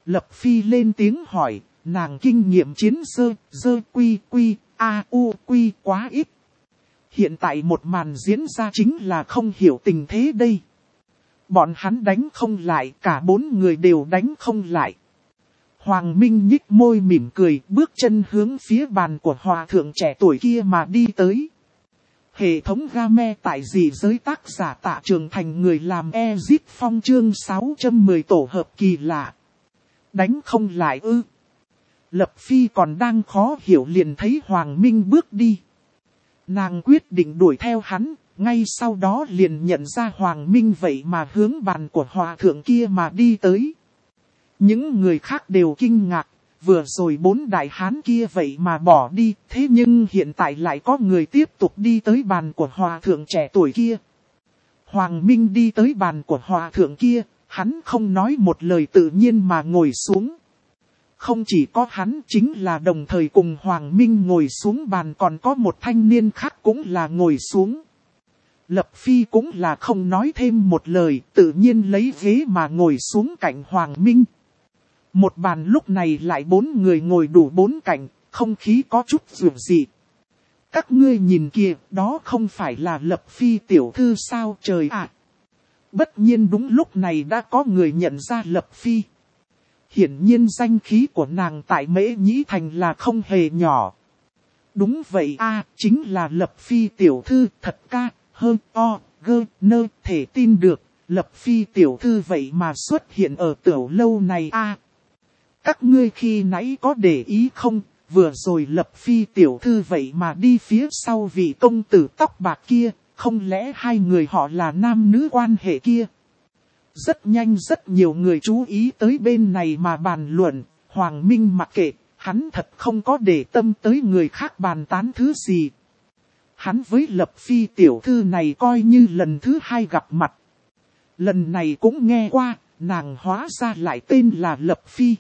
Lập Phi lên tiếng hỏi, nàng kinh nghiệm chiến quy quá ít. Hiện tại một màn diễn ra chính là không hiểu tình thế đây. Bọn hắn đánh không lại, cả 4 người đều đánh không lại. Hoàng Minh nhích môi mỉm cười, bước chân hướng phía bàn của hòa thượng trẻ tuổi kia mà đi tới. Hệ thống game tại dị giới tác giả Tạ Trường Thành, người làm Ezit Phong chương 610 tổ hợp kỳ lạ. Đánh không lại ư? Lập Phi còn đang khó hiểu liền thấy Hoàng Minh bước đi. Nàng quyết định đuổi theo hắn, ngay sau đó liền nhận ra Hoàng Minh vậy mà hướng bàn của hòa thượng kia mà đi tới. Những người khác đều kinh ngạc, vừa rồi 4 đại hán kia vậy mà bỏ đi, thế nhưng hiện tại lại có người tiếp tục đi tới bàn của hòa thượng trẻ tuổi kia. Hoàng Minh đi tới bàn của hòa thượng kia, hắn không nói một lời tự nhiên mà ngồi xuống. Không chỉ có hắn, chính là đồng thời cùng Hoàng Minh ngồi xuống bàn còn có một thanh niên khác cũng là ngồi xuống. Lập Phi cũng là không nói thêm một lời, tự nhiên lấy ghế mà ngồi xuống cạnh Hoàng Minh. Một bàn lúc này lại 4 người ngồi đủ 4 cạnh, không khí có chút dịu dị. Các ngươi nhìn kìa, đó không phải là Lập Phi tiểu thư sao trời ạ. Bất nhiên đúng lúc này đã có người nhận ra Lập Phi. Hiển nhiên danh khí của nàng tại Mễ Nhĩ Thành là không hề nhỏ. Đúng vậy chính là Lập Phi tiểu thư, thật ca, thể tin được, Lập Phi tiểu thư vậy mà xuất hiện ở tiểu lâu này Các ngươi khi nãy có để ý không, vừa rồi Lập Phi tiểu thư vậy mà đi phía sau vị công tử tóc bạc kia, không lẽ hai người họ là nam nữ quan hệ kia? Rất nhanh rất nhiều người chú ý tới bên này mà bàn luận, Hoàng Minh mặc kệ, hắn thật không có để tâm tới người khác bàn tán thứ gì. Hắn với Lập Phi tiểu thư này coi như lần thứ 2 gặp mặt. Lần này cũng nghe qua, nàng hóa ra lại tên là Lập Phi.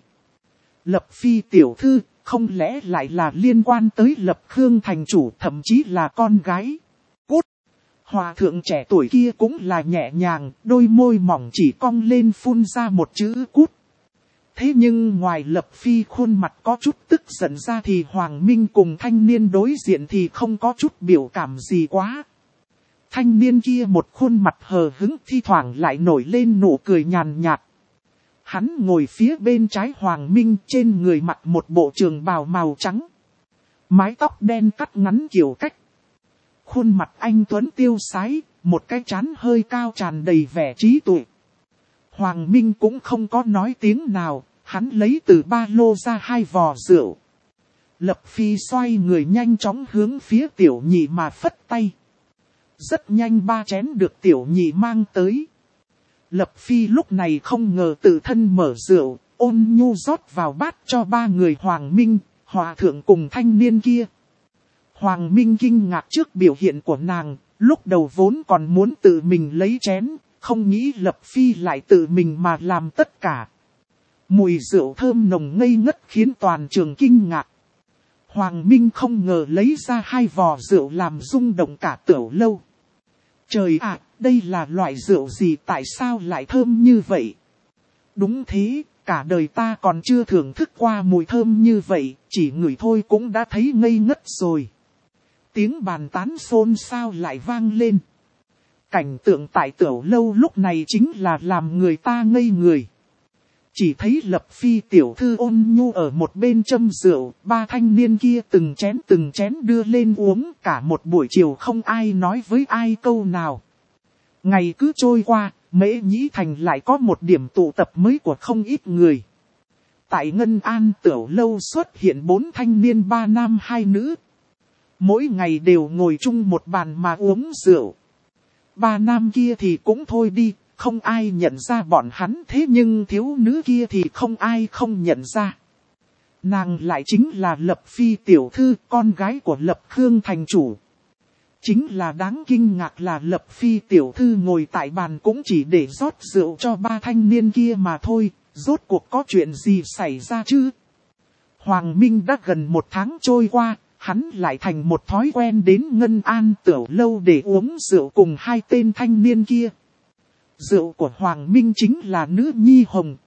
Lập Phi tiểu thư, không lẽ lại là liên quan tới Lập Khương thành chủ, thậm chí là con gái. Cút! Hòa thượng trẻ tuổi kia cũng là nhẹ nhàng, đôi môi mỏng chỉ cong lên phun ra một chữ cút. Thế nhưng ngoài Lập Phi khuôn mặt có chút tức giận ra thì Hoàng Minh cùng thanh niên đối diện thì không có chút biểu cảm gì quá. Thanh niên kia một khuôn mặt hờ hững, thi thoảng lại nổi lên nụ cười nhàn nhạt. Hắn ngồi phía bên trái Hoàng Minh, trên người mặc một bộ trường bào màu trắng. Mái tóc đen cắt ngắn kiểu cách. Khuôn mặt anh tuấn tiêu sái, một cái trán hơi cao tràn đầy vẻ trí tuệ. Hoàng Minh cũng không có nói tiếng nào, hắn lấy từ ba lô ra 2 vò rượu. Lập Phi xoay người nhanh chóng hướng phía tiểu nhị mà phất tay. Rất nhanh 3 chén được tiểu nhị mang tới. Lập Phi lúc này không ngờ tự thân mở rượu, ôn nhu rót vào bát cho 3 người Hoàng Minh, hòa thượng cùng thanh niên kia. Hoàng Minh kinh ngạc trước biểu hiện của nàng, lúc đầu vốn còn muốn tự mình lấy chén, không nghĩ Lập Phi lại tự mình mà làm tất cả. Mùi rượu thơm nồng ngây ngất khiến toàn trường kinh ngạc. Hoàng Minh không ngờ lấy ra 2 vò rượu làm rung động cả tiểu lâu. Trời ạ, đây là loại rượu gì, tại sao lại thơm như vậy? Đúng thế, cả đời ta còn chưa thưởng thức qua mùi thơm như vậy, chỉ ngửi thôi cũng đã thấy ngây ngất rồi. Tiếng bàn tán xôn xao lại vang lên. Cảnh tượng tại tiểu lâu lúc này chính là làm người ta ngây người. Chỉ thấy Lập Phi tiểu thư ôn nhu ở một bên châm rượu, 3 thanh niên kia từng chén đưa lên uống, cả một buổi chiều không ai nói với ai câu nào. Ngày cứ trôi qua, Mễ Nhĩ Thành lại có một điểm tụ tập mới của không ít người. Tại Ngân An tiểu lâu xuất hiện 4 thanh niên 3 nam 2 nữ. Mỗi ngày đều ngồi chung một bàn mà uống rượu. 3 nam kia thì cũng thôi đi, không ai nhận ra bọn hắn, thế nhưng thiếu nữ kia thì không ai không nhận ra. Nàng lại chính là Lập Phi tiểu thư, con gái của Lập Khương thành chủ. Chính là đáng kinh ngạc là Lập Phi tiểu thư ngồi tại bàn cũng chỉ để rót rượu cho 3 thanh niên kia mà thôi, rốt cuộc có chuyện gì xảy ra chứ? Hoàng Minh đã gần 1 tháng trôi qua, hắn lại thành một thói quen đến Ngân An tiểu lâu để uống rượu cùng 2 tên thanh niên kia. Rượu của Hoàng Minh chính là nữ nhi hồng,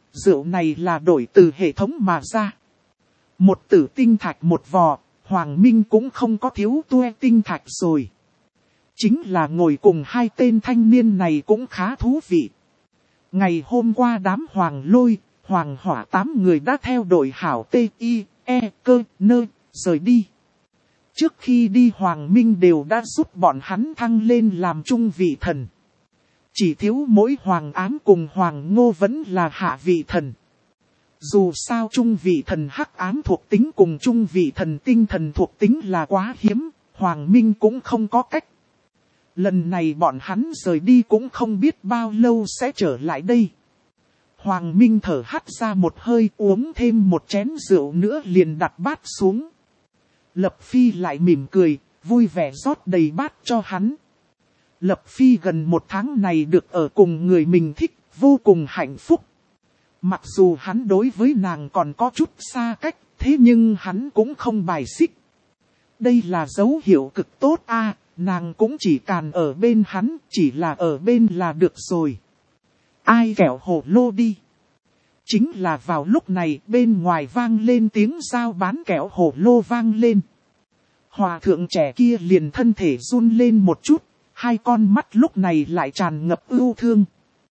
rượu này là đổi từ hệ thống mà ra. Một tử tinh thạch một vò, Hoàng Minh cũng không có thiếu tuê tinh thạch rồi. Chính là ngồi cùng hai tên thanh niên này cũng khá thú vị. Ngày hôm qua đám Hoàng Lôi, Hoàng Hỏa 8 người đã theo đội hảo T.I.E. cơ nơ, rời đi. Trước khi đi Hoàng Minh đều đã giúp bọn hắn thăng lên làm trung vị thần. Chỉ thiếu mỗi Hoàng Ám cùng Hoàng Ngô vẫn là hạ vị thần. Dù sao trung vị thần hắc ám thuộc tính cùng trung vị thần tinh thần thuộc tính là quá hiếm, Hoàng Minh cũng không có cách. Lần này bọn hắn rời đi cũng không biết bao lâu sẽ trở lại đây. Hoàng Minh thở hắt ra một hơi, uống thêm một chén rượu nữa liền đặt bát xuống. Lập Phi lại mỉm cười, vui vẻ rót đầy bát cho hắn. Lập Phi gần 1 tháng này được ở cùng người mình thích, vô cùng hạnh phúc. Mặc dù hắn đối với nàng còn có chút xa cách, thế nhưng hắn cũng không bài xích. Đây là dấu hiệu cực tốt a, nàng cũng chỉ càn ở bên hắn, chỉ là ở bên là được rồi. Ai kẻo hồ lô đi. Chính là vào lúc này bên ngoài vang lên tiếng giao bán kẹo hồ lô vang lên. Hòa thượng trẻ kia liền thân thể run lên một chút, hai con mắt lúc này lại tràn ngập ưu thương.